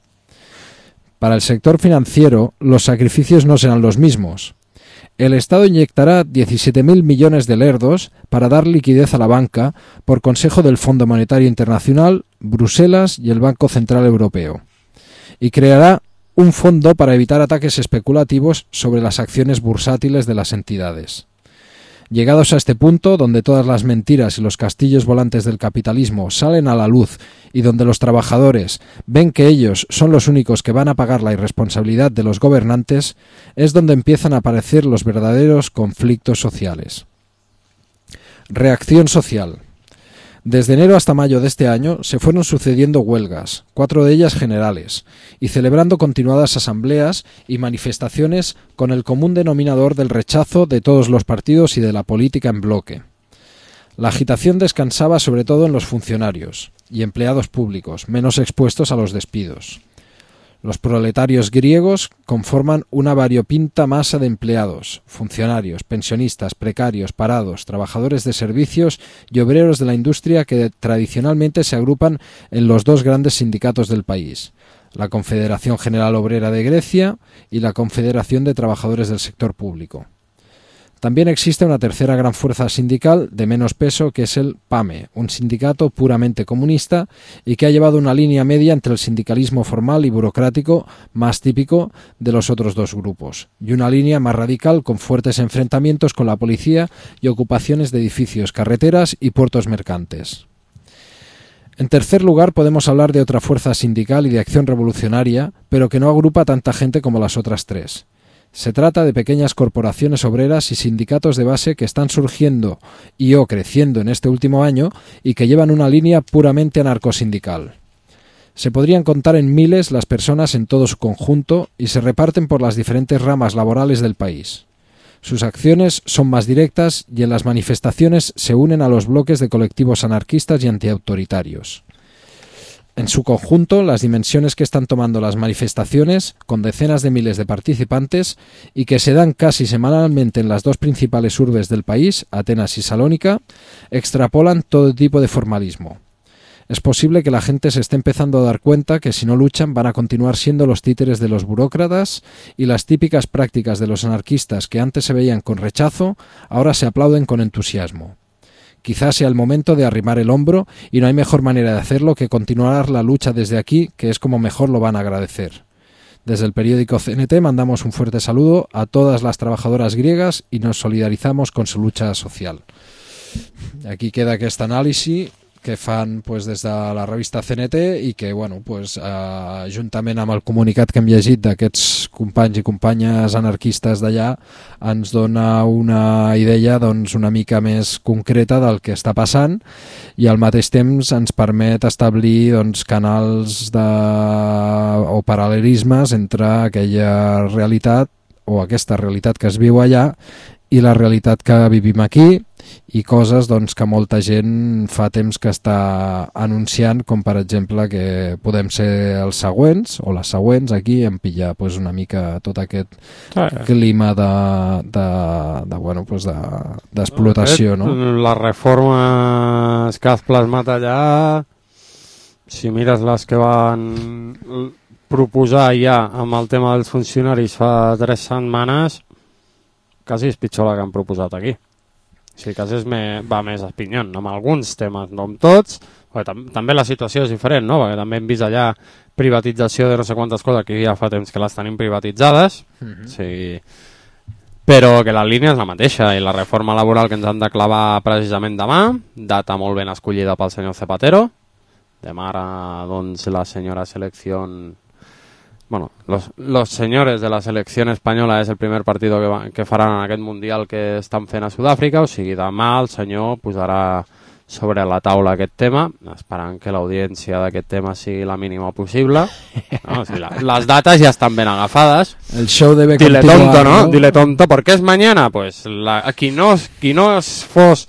[SPEAKER 2] Para el sector financiero, los sacrificios no serán los mismos. El Estado inyectará diecisiete mil millones de lerdos para dar liquidez a la banca por consejo del Fondo Monetario Internacional, Bruselas y el Banco Central Europeo. Y creará un fondo para evitar ataques especulativos sobre las acciones bursátiles de las entidades. Llegados a este punto, donde todas las mentiras y los castillos volantes del capitalismo salen a la luz y donde los trabajadores ven que ellos son los únicos que van a pagar la irresponsabilidad de los gobernantes, es donde empiezan a aparecer los verdaderos conflictos sociales. Reacción social. Desde enero hasta mayo de este año se fueron sucediendo huelgas, cuatro de ellas generales, y celebrando continuadas asambleas y manifestaciones con el común denominador del rechazo de todos los partidos y de la política en bloque. La agitación descansaba sobre todo en los funcionarios y empleados públicos, menos expuestos a los despidos. Los proletarios griegos conforman una variopinta masa de empleados, funcionarios, pensionistas, precarios, parados, trabajadores de servicios y obreros de la industria que tradicionalmente se agrupan en los dos grandes sindicatos del país, la Confederación General Obrera de Grecia y la Confederación de Trabajadores del Sector Público. También existe una tercera gran fuerza sindical de menos peso, que es el PAME, un sindicato puramente comunista y que ha llevado una línea media entre el sindicalismo formal y burocrático más típico de los otros dos grupos, y una línea más radical con fuertes enfrentamientos con la policía y ocupaciones de edificios, carreteras y puertos mercantes. En tercer lugar, podemos hablar de otra fuerza sindical y de acción revolucionaria, pero que no agrupa tanta gente como las otras tres. Se trata de pequeñas corporaciones obreras y sindicatos de base que están surgiendo y o creciendo en este último año y que llevan una línea puramente anarcosindical. Se podrían contar en miles las personas en todo su conjunto y se reparten por las diferentes ramas laborales del país. Sus acciones son más directas y en las manifestaciones se unen a los bloques de colectivos anarquistas y antiautoritarios. En su conjunto, las dimensiones que están tomando las manifestaciones, con decenas de miles de participantes, y que se dan casi semanalmente en las dos principales urbes del país, Atenas y Salónica, extrapolan todo tipo de formalismo. Es posible que la gente se esté empezando a dar cuenta que si no luchan van a continuar siendo los títeres de los burócratas y las típicas prácticas de los anarquistas que antes se veían con rechazo, ahora se aplauden con entusiasmo. Quizás sea el momento de arrimar el hombro y no hay mejor manera de hacerlo que continuar la lucha desde aquí, que es como mejor lo van a agradecer. Desde el periódico C N T mandamos un fuerte saludo a todas las trabajadoras griegas y nos solidarizamos con su lucha social. Aquí queda aquest anàlisi que fan pues, des de la revista C N T i que, bueno, pues, eh, juntament amb el comunicat que hem llegit d'aquests companys i companyes anarquistes d'allà, ens dona una idea doncs, una mica més concreta del que està passant i al mateix temps ens permet establir doncs, canals de... o paral·lelismes entre aquella realitat o aquesta realitat que es viu allà i la realitat que vivim aquí i coses doncs, que molta gent fa temps que està anunciant, com per exemple que podem ser els següents o les següents aquí en pillar pues, una mica tot aquest clima de, de, de, bueno, pues de, d'explotació. No?
[SPEAKER 4] Les reformes que has plasmat allà, si mires les que van proposar ja amb el tema dels funcionaris fa tres setmanes, quasi és pitjor la que han proposat aquí. O sigui, quasi és me, va més espinyon, no amb alguns temes, no amb tots, tam també la situació és diferent, no? Perquè també hem vist allà privatització de no sé quantes coses que ja fa temps que les tenim privatitzades, mm-hmm. O sigui, però que la línia és la mateixa i la reforma laboral que ens han de clavar precisament demà, data molt ben escollida pel senyor Zapatero, demà ara doncs la senyora selecció... Bueno, los, los señores de la selección española és el primer partido que, va, que faran en aquest Mundial que estan fent a Sud-àfrica, o sigui, demà el senyor posarà sobre la taula aquest tema, esperant que l'audiència d'aquest tema sigui la mínima possible. No, o sigui, la, les dates ja estan ben agafades.
[SPEAKER 2] El show debe
[SPEAKER 4] Dile
[SPEAKER 2] continuar,
[SPEAKER 4] tonto, ¿no?
[SPEAKER 2] ¿no?
[SPEAKER 4] Dile tonto, ¿por qué es mañana? Pues la, qui, no, qui no es fos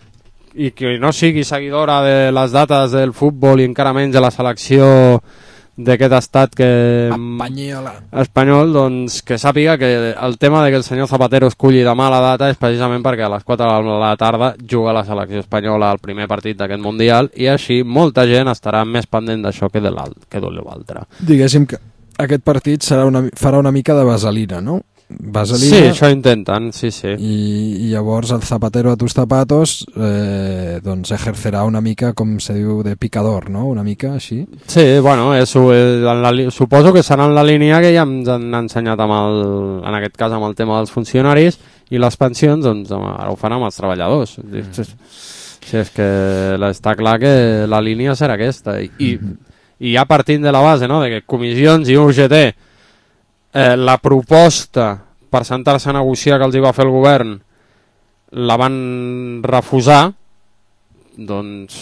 [SPEAKER 4] i qui no sigui seguidora de les dates del futbol i encara menys de la selecció d'aquest estat que
[SPEAKER 2] Espanyola.
[SPEAKER 4] espanyol, doncs que sàpiga que el tema de que el senyor Zapatero esculli demà la data és precisament perquè a les quatre de la tarda juga la selecció espanyola al primer partit d'aquest Mundial i així molta gent estarà més pendent d'això que de l'altre.
[SPEAKER 2] Diguéssim que aquest partit serà una, farà una mica de vaselina, no? Vaselina,
[SPEAKER 4] sí, això intenten, sí, sí.
[SPEAKER 2] I, i llavors el Zapatero a tus zapatos eh, doncs ejercerà una mica, com se diu, de picador, no? Una mica així.
[SPEAKER 4] Sí, bueno, és, en la, suposo que serà en la línia que ja ens han ensenyat amb el, en aquest cas amb el tema dels funcionaris i les pensions, doncs ara ho faran amb els treballadors. Mm. Sí, és que està clar que la línia serà aquesta. I, i, i ja partint de la base, no?, de que comissions i U G T Eh, la proposta per sentar-se a negociar que els hi va fer el govern la van refusar, doncs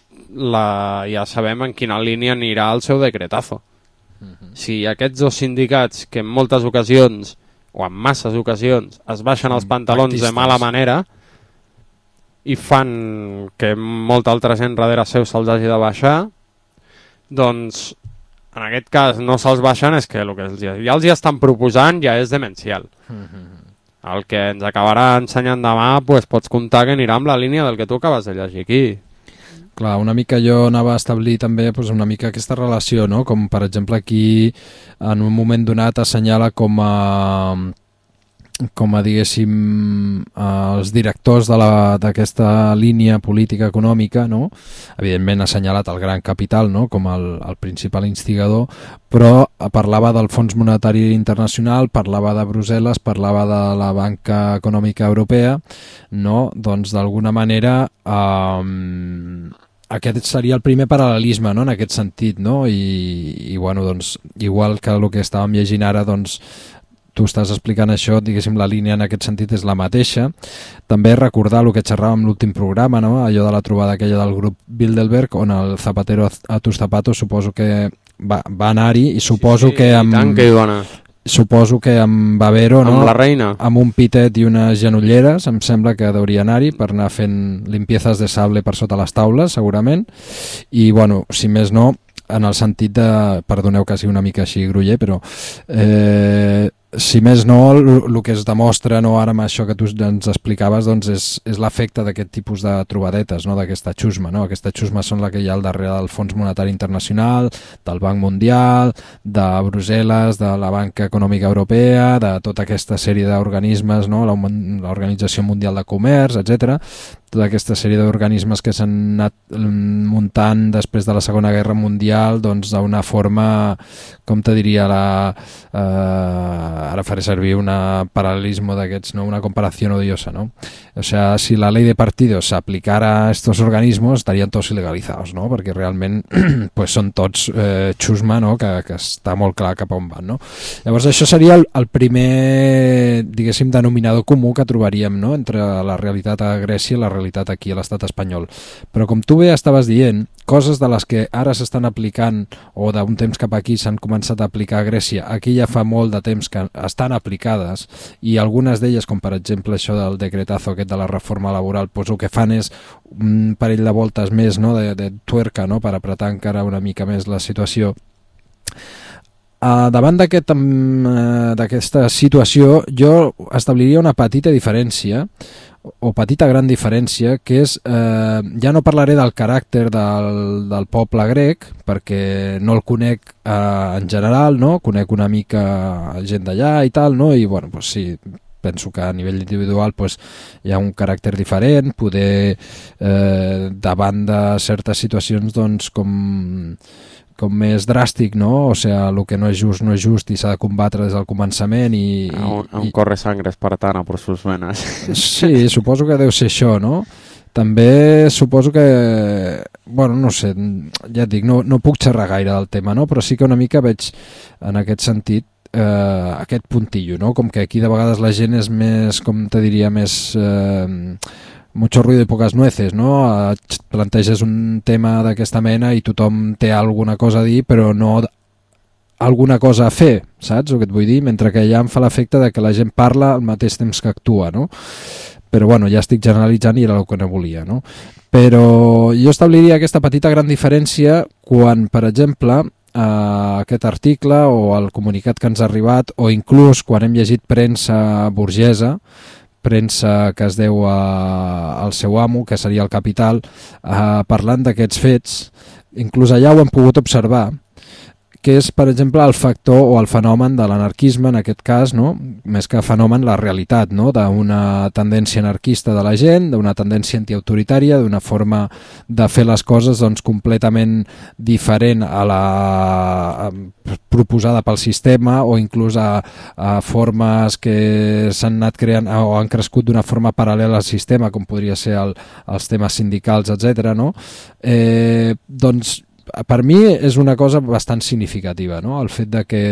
[SPEAKER 4] la, ja sabem en quina línia anirà el seu decretazo. Uh-huh. Si aquests dos sindicats que en moltes ocasions o en masses ocasions es baixen els pantalons de mala manera i fan que molta altra gent darrere seu se'ls hagi de baixar, doncs en aquest cas no se'ls baixen, és que el que els, ja els hi estan proposant ja és demencial. El que ens acabarà ensenyant demà pues, pots comptar que anirà amb la línia del que tu acabes de llegir aquí.
[SPEAKER 2] Clar, una mica jo anava a establir també pues, una mica aquesta relació, no? Com per exemple aquí en un moment donat assenyala com a com a diguéssim els directors d'aquesta línia política econòmica, no? Evidentment ha assenyalat el gran capital, no? Com el, el principal instigador, però parlava del Fons Monetari Internacional, parlava de Brussel·les, parlava de la Banca Econòmica Europea, no? Doncs d'alguna manera eh, aquest seria el primer paral·lelisme, no? En aquest sentit, no? I, i bueno, doncs, igual que el que estàvem llegint ara, doncs tu estàs explicant això, diguéssim, la línia en aquest sentit és la mateixa. També recordar el que xerràvem l'últim programa, no? Allò de la trobada aquella del grup Bilderberg, on el Zapatero a tus zapatos suposo que va, va anar-hi i suposo sí, sí, que amb,
[SPEAKER 4] que
[SPEAKER 2] suposo que amb Bavero, no?
[SPEAKER 4] Amb la reina?
[SPEAKER 2] Amb un pitet i unes genolleres, em sembla que hauria anar-hi per anar fent limpiezas de sable per sota les taules, segurament. I, bueno, si més no, en el sentit de, perdoneu que sigui una mica així gruller, però eh, si més no, el que es demostra, no, ara amb això que tu ens explicaves, doncs és, és l'efecte d'aquest tipus de trobadetes, no, d'aquesta xusma, no? Aquesta xusma són la que hi ha al darrere del Fons Monetari Internacional, del Banc Mundial, de Brussel·les, de la Banca Econòmica Europea, de tota aquesta sèrie d'organismes, no? L'Organització Mundial de Comerç, etcètera, tota aquesta sèrie d'organismes que s'han anat muntant després de la Segona Guerra Mundial, doncs d'una forma, com te diria, la, eh, ara faré servir un paral·lelisme d'aquests, no? Una comparació odiosa, ¿no? O sea, si la ley de partidos se aplicara a estos organismos, estarían todos ilegalizados, ¿no? Perquè realment pues, són tots eh, xusma, no? Que, que està molt clar cap a on van, no? Llavors això seria el, el primer, diguéssim, denominador comú que trobaríem, no? Entre la realitat a Grècia i la realitat aquí a l'estat espanyol. Però com tu bé estaves dient, coses de les que ara s'estan aplicant o d'un temps cap aquí s'han començat a aplicar a Grècia, aquí ja fa molt de temps que estan aplicades, i algunes d'elles, com per exemple això del decretazo aquest de la reforma laboral, doncs el que fan és un parell de voltes més, no? de, de tuerca, no? Per apretar encara una mica més la situació. Uh, davant d'aquest, uh, d'aquesta situació jo establiria una petita diferència o petita gran diferència, que és, eh, ja no parlaré del caràcter del, del poble grec, perquè no el conec eh, en general, no? Conec una mica gent d'allà i tal, no? I bueno, pues sí, penso que a nivell individual pues, hi ha un caràcter diferent, poder eh, davant de certes situacions doncs com... com més dràstic, no? O sigui, el que no és just no és just i s'ha de combatre des del començament i...
[SPEAKER 4] Un, un
[SPEAKER 2] i...
[SPEAKER 4] corre sangre espartana per sus venes.
[SPEAKER 2] Sí, suposo que deu ser això, no? També suposo que... Bueno, no sé, ja et dic, no, no puc xerrar gaire del tema, no? Però sí que una mica veig en aquest sentit eh, aquest puntillo, no? Com que aquí de vegades la gent és més, com te diria, més... Eh, mucho ruido y pocas nueces, no? Planteges un tema d'aquesta mena i tothom té alguna cosa a dir, però no alguna cosa a fer, saps el que et vull dir? Mentre que allà em fa l'efecte de que la gent parla al mateix temps que actua, no? Però bueno, ja estic generalitzant i era el que no volia, no? Però jo establiria aquesta petita gran diferència quan, per exemple, eh, aquest article o el comunicat que ens ha arribat, o inclús quan hem llegit premsa burgesa, premsa que es deu a, al seu amo, que seria el Capital, eh, parlant d'aquests fets, inclús allà ho hem pogut observar, que és, per exemple, el factor o el fenomen de l'anarquisme, en aquest cas, no? Més que fenomen, la realitat, no? D'una tendència anarquista de la gent, d'una tendència antiautoritària, d'una forma de fer les coses doncs, completament diferent a la a, proposada pel sistema, o inclús a, a formes que s'han anat creant o han crescut d'una forma paral·lela al sistema, com podria ser el, els temes sindicals, etcètera, no? Eh, doncs per mi és una cosa bastant significativa, no? El fet de que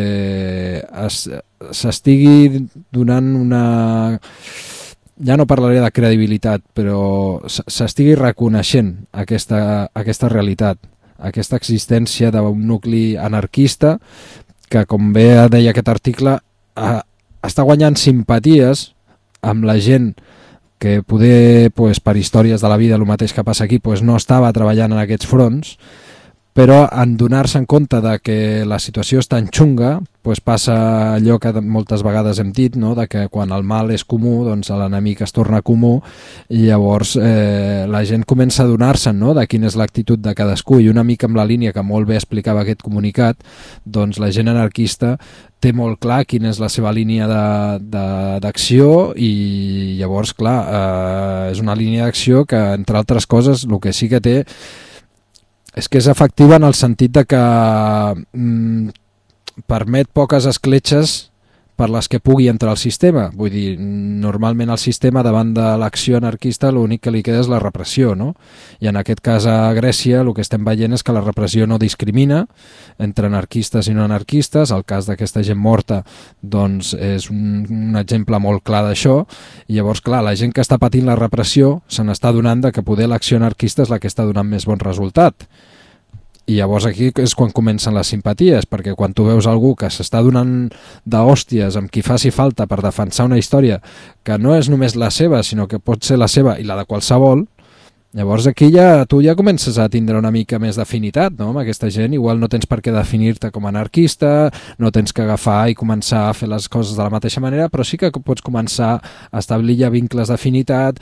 [SPEAKER 2] s'estigui donant una... ja no parlaré de credibilitat, però s'estigui reconeixent aquesta, aquesta realitat, aquesta existència d'un nucli anarquista que, com bé deia aquest article, està guanyant simpaties amb la gent que poder, pues, per històries de la vida, el mateix que passa aquí, pues, no estava treballant en aquests fronts, però en donar-se en compte de que la situació és tan xunga, pues passa allò que moltes vegades hem dit, no? De que quan el mal és comú, doncs l'enemic es torna comú, i llavors eh, la gent comença a donar-se'n, no? De quina és l'actitud de cadascú, i una mica amb la línia que molt bé explicava aquest comunicat, doncs la gent anarquista té molt clar quina és la seva línia d'acció, i llavors, clar, eh, és una línia d'acció que, entre altres coses, el que sí que té és que és efectiva en el sentit de que mm, permet poques escletxes per les que pugui entrar al sistema. Vull dir, normalment el sistema davant de l'acció anarquista l'únic que li queda és la repressió, no? I en aquest cas a Grècia el que estem veient és que la repressió no discrimina entre anarquistes i no anarquistes. El cas d'aquesta gent morta doncs és un, un exemple molt clar d'això, i llavors, clar, la gent que està patint la repressió se n'està donant de que poder l'acció anarquista és la que està donant més bon resultat. I llavors aquí és quan comencen les simpaties, perquè quan tu veus algú que s'està donant d'hòsties amb qui faci falta per defensar una història que no és només la seva, sinó que pot ser la seva i la de qualsevol, llavors aquí ja tu ja comences a tindre una mica més d'afinitat, no? Amb aquesta gent. Igual no tens per què definir-te com a anarquista, no tens que agafar i començar a fer les coses de la mateixa manera, però sí que pots començar a establir ja vincles d'afinitat,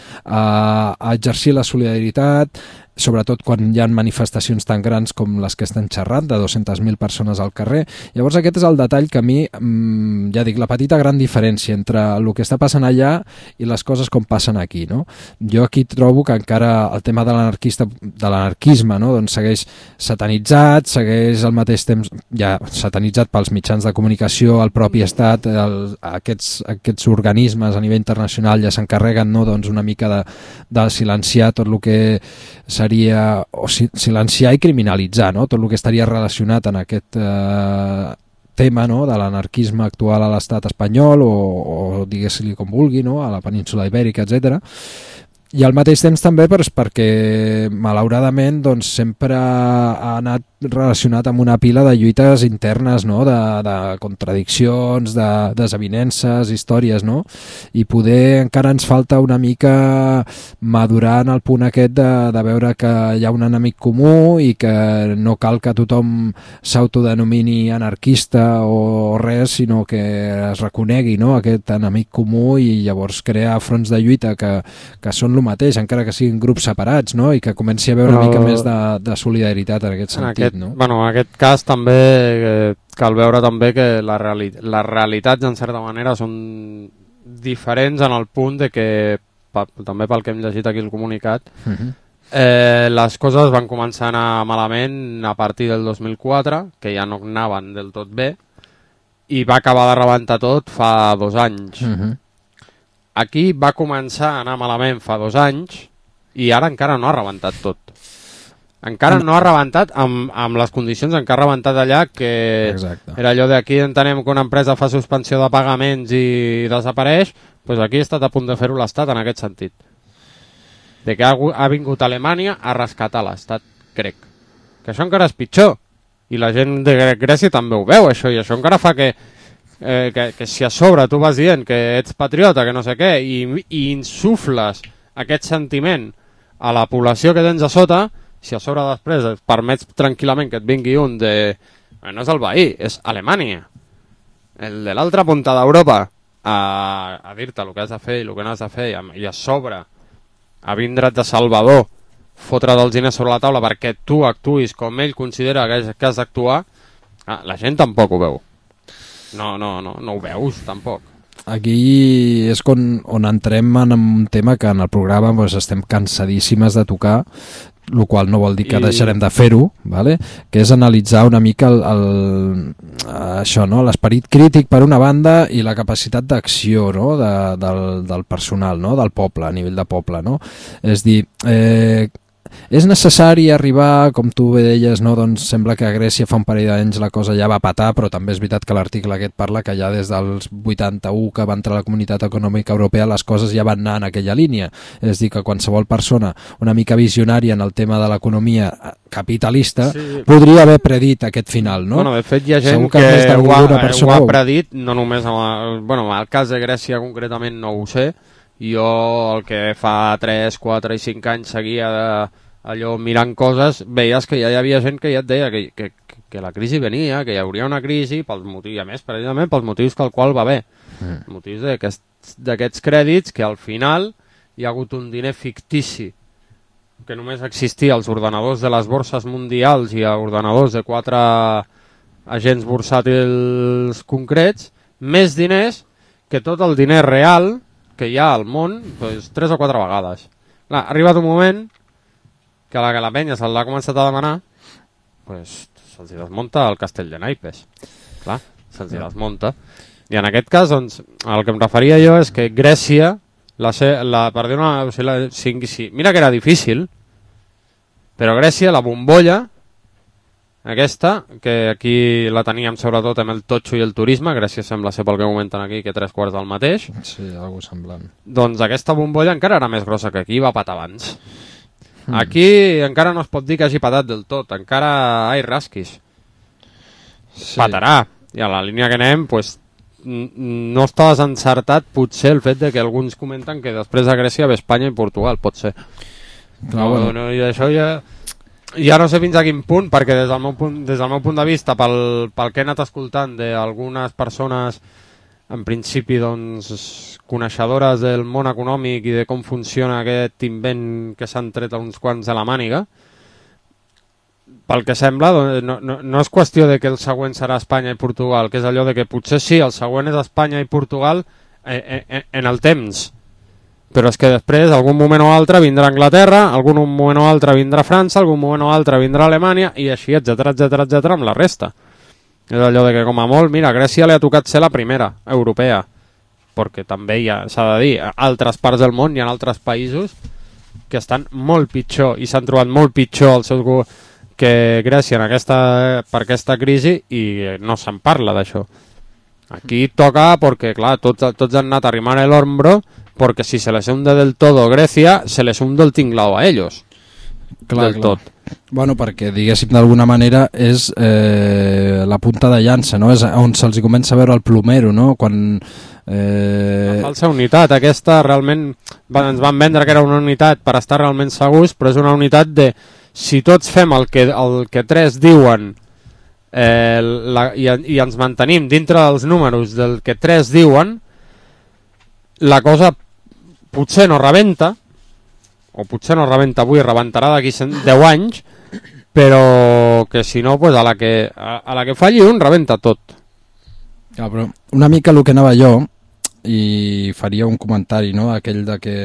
[SPEAKER 2] a, a exercir la solidaritat, sobretot quan hi ha manifestacions tan grans com les que estan xerrant, de dues-centes mil persones al carrer. Llavors aquest és el detall que a mi, mmm, ja dic, la petita gran diferència entre el que està passant allà i les coses com passen aquí, no? Jo aquí trobo que encara el tema de l'anarquista, de l'anarquisme, no? Doncs segueix satanitzat, segueix al mateix temps ja satanitzat pels mitjans de comunicació, el propi estat, el, aquests, aquests organismes a nivell internacional ja s'encarreguen, no? Doncs una mica de, de silenciar tot el que seria, o silenciar i criminalitzar, no? Tot el que estaria relacionat en aquest eh, tema, no? De l'anarquisme actual a l'estat espanyol o, o digues-li com vulgui, no? A la península ibèrica, etcètera. I al mateix temps també doncs, perquè malauradament doncs, sempre ha anat relacionat amb una pila de lluites internes, no? de, de contradiccions, de desavinences, històries, no? I poder encara ens falta una mica madurar en el punt aquest de, de veure que hi ha un enemic comú i que no cal que tothom s'autodenomini anarquista o res, sinó que es reconegui, no? Aquest enemic comú i llavors crear fronts de lluita que, que són el mateix, encara que siguin grups separats, no? I que comenci a veure una mica més de, de solidaritat en aquest sentit.
[SPEAKER 4] En aquest,
[SPEAKER 2] no?
[SPEAKER 4] Bueno, en aquest cas també eh, cal veure també que la reali les realitats en certa manera són diferents en el punt de que, pa, també pel que hem llegit aquí el comunicat, uh -huh. eh, les coses van començar a anar malament a partir del dos mil quatre, que ja no anaven del tot bé, i va acabar de rebentar tot fa dos anys. Uh -huh. Aquí va començar a anar malament fa dos anys i ara encara no ha rebentat tot. Encara no ha rebentat amb, amb les condicions en què ha rebentat allà, que Exacte. Era allò d'aquí entenem que una empresa fa suspensió de pagaments i desapareix, doncs aquí ha estat a punt de fer-ho l'Estat en aquest sentit. De que ha, ha vingut a Alemanya a rescatar l'Estat grec. Que això encara és pitjor. I la gent de Grècia també ho veu, això, i això encara fa que Eh, que, que si a sobre tu vas dient que ets patriota, que no sé què, i, i insufles aquest sentiment a la població que tens a sota, si a sobre després et permets tranquil·lament que et vingui un de... Eh, no és el veí, és Alemanya, el de l'altra punta d'Europa, a, a dir-te el que has de fer i el que no has de fer, i a sobre a vindre't de Salvador, fotre dels diners sobre la taula perquè tu actuïs com ell considera que, que has d'actuar, ah, la gent tampoc ho veu. No, no, no, no ho veus, tampoc.
[SPEAKER 2] Aquí és on, on entrem en un tema que en el programa doncs, estem cansadíssimes de tocar, el qual no vol dir que I... deixarem de fer-ho, ¿vale? Que és analitzar una mica el, el, això, no? L'esperit crític per una banda i la capacitat d'acció, no? de, del, del personal, no? Del poble, a nivell de poble. No? És dir... Eh, és necessari arribar, com tu bé deies, no? Doncs sembla que a Grècia fa un parell d'anys la cosa ja va patar, però també és veritat que l'article aquest parla que ja des dels vuitanta-u que va entrar a la Comunitat Econòmica Europea les coses ja van anar en aquella línia. És dir, que qualsevol persona una mica visionària en el tema de l'economia capitalista sí. podria haver predit aquest final, no?
[SPEAKER 4] Bueno, de fet hi ha gent que, que ho, ha, ho ha predit, no només en el, bueno, en el cas de Grècia concretament no ho sé. Jo el que fa tres, quatre i cinc anys seguia de, allò mirant coses, veies que ja hi havia gent que ja et deia que, que, que la crisi venia, que hi hauria una crisi pels motius, i a més precisament pels motius que el qual va bé, mm. motius d'aquests crèdits que al final hi ha hagut un diner fictici que només existia als ordenadors de les borses mundials i a ordenadors de quatre agents bursàtils concrets, més diners que tot el diner real que hi ha al món, doncs, tres o quatre vegades. Clar, ha arribat un moment que la que la penya se'l ha començat a demanar, doncs se'ls desmunta el castell de naipes. Clar, se'ls desmunta. I en aquest cas, doncs, el que em referia jo és que Grècia, la, la, per dir una, o sigui, la, sí, sí, mira que era difícil, però Grècia, la bombolla, aquesta, que aquí la teníem sobretot amb el totxo i el turisme, Grècia sembla ser pel que comenten aquí que tres quarts del mateix.
[SPEAKER 2] Sí, algo semblant.
[SPEAKER 4] Doncs aquesta bombolla encara era més grossa que aquí i va patar abans. Aquí encara no es pot dir que hagi patat del tot, encara hi rasquis. Sí. Patarà. I a la línia que anem, pues, no està desencertat potser el fet de que alguns comenten que després de Grècia ve Espanya i Portugal, pot ser.
[SPEAKER 2] Clar,
[SPEAKER 4] no,
[SPEAKER 2] bueno.
[SPEAKER 4] no, i això ja... Ja no sé fins a quin punt, perquè des del meu punt, des del meu punt de vista, pel, pel que he anat escoltant d'algunes persones, en principi, doncs, coneixedores del món econòmic i de com funciona aquest invent que s'han tret a uns quants de la màniga, pel que sembla, doncs, no, no, no és qüestió de que el següent serà Espanya i Portugal, que és allò de que potser sí, el següent és Espanya i Portugal eh, eh, en el temps, però és que després, algun moment o altre, vindrà Anglaterra, algun moment o altre vindrà França, algun moment o altre vindrà Alemanya, i així, etcètera, etcètera, etcètera, amb la resta. És allò de que, com a molt, mira, a Grècia li ha tocat ser la primera europea, perquè també hi ha, s'ha de dir, a altres parts del món, hi ha altres països que estan molt pitjor, i s'han trobat molt pitjor els seus que Grècia en aquesta, per aquesta crisi, i no se'n parla d'això. Aquí toca perquè, clar, tots, tots han anat a arrimar el hombro, porque si se les hunde del todo Grecia, se les hunde el tinglao a ellos.
[SPEAKER 2] Clar,
[SPEAKER 4] del
[SPEAKER 2] clar.
[SPEAKER 4] tot.
[SPEAKER 2] Bueno, perquè, diguéssim, d'alguna manera és eh, la punta de llança, no? És on se'ls comença a veure el plomero, no? Quan... Eh...
[SPEAKER 4] La falsa unitat, aquesta realment va, ens van vendre que era una unitat per estar realment segurs, però és una unitat de si tots fem el que, el que tres diuen eh, la, i, i ens mantenim dintre dels números del que tres diuen, la cosa potser no rebenta, o potser no rebenta avui, rebentarà d'aquí deu anys, però que si no, pues a, la que, a, a la que falli un, rebenta tot.
[SPEAKER 2] Ja, però una mica el que anava jo, i faria un comentari, no?, aquell de que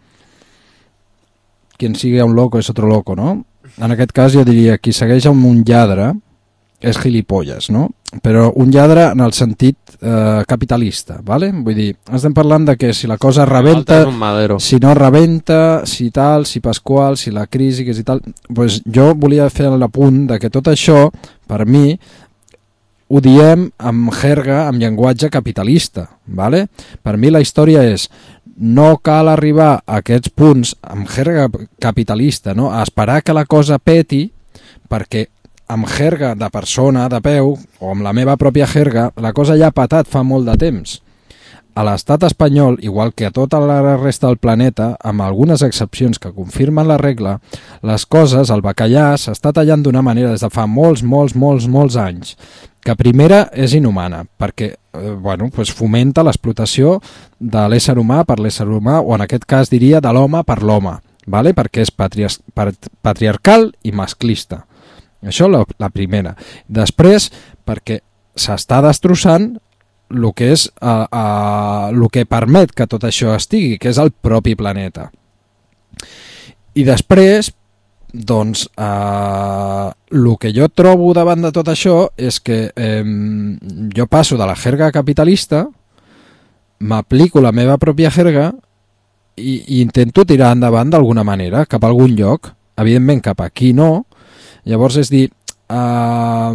[SPEAKER 2] quien sigue a un loco és otro loco, no? En aquest cas jo diria, qui segueix amb un lladre és gilipolles, no? Però un lladre en el sentit eh, capitalista, ¿vale? Vull dir, estem parlant de que si la cosa rebenta, si no rebenta, si tal, si pasqual, si la crisi, que si tal... Pues jo volia fer l'apunt de que tot això, per mi, ho diem amb jerga, amb llenguatge capitalista, ¿vale? Per mi la història és no cal arribar a aquests punts amb jerga capitalista, no? A esperar que la cosa peti, perquè amb jerga de persona, de peu, o amb la meva pròpia jerga, la cosa ja ha patat fa molt de temps. A l'estat espanyol, igual que a tota la resta del planeta, amb algunes excepcions que confirmen la regla, les coses, el bacallà, s'està tallant d'una manera des de fa molts, molts, molts, molts anys, que primera és inhumana, perquè eh, bueno, pues fomenta l'explotació de l'ésser humà per l'ésser humà, o en aquest cas diria de l'home per l'home, ¿vale? Perquè és patriar patriarcal i masclista. Això la, la primera. Després, perquè s'està destrossant el que és uh, uh, el que permet que tot això estigui, que és el propi planeta. I després, doncs, uh, el que jo trobo davant de tot això és que eh, jo passo de la jerga capitalista, m'aplico la meva pròpia jerga i, i intento tirar endavant d'alguna manera, cap a algun lloc. Evidentment, cap aquí no. Llavors és dir, uh,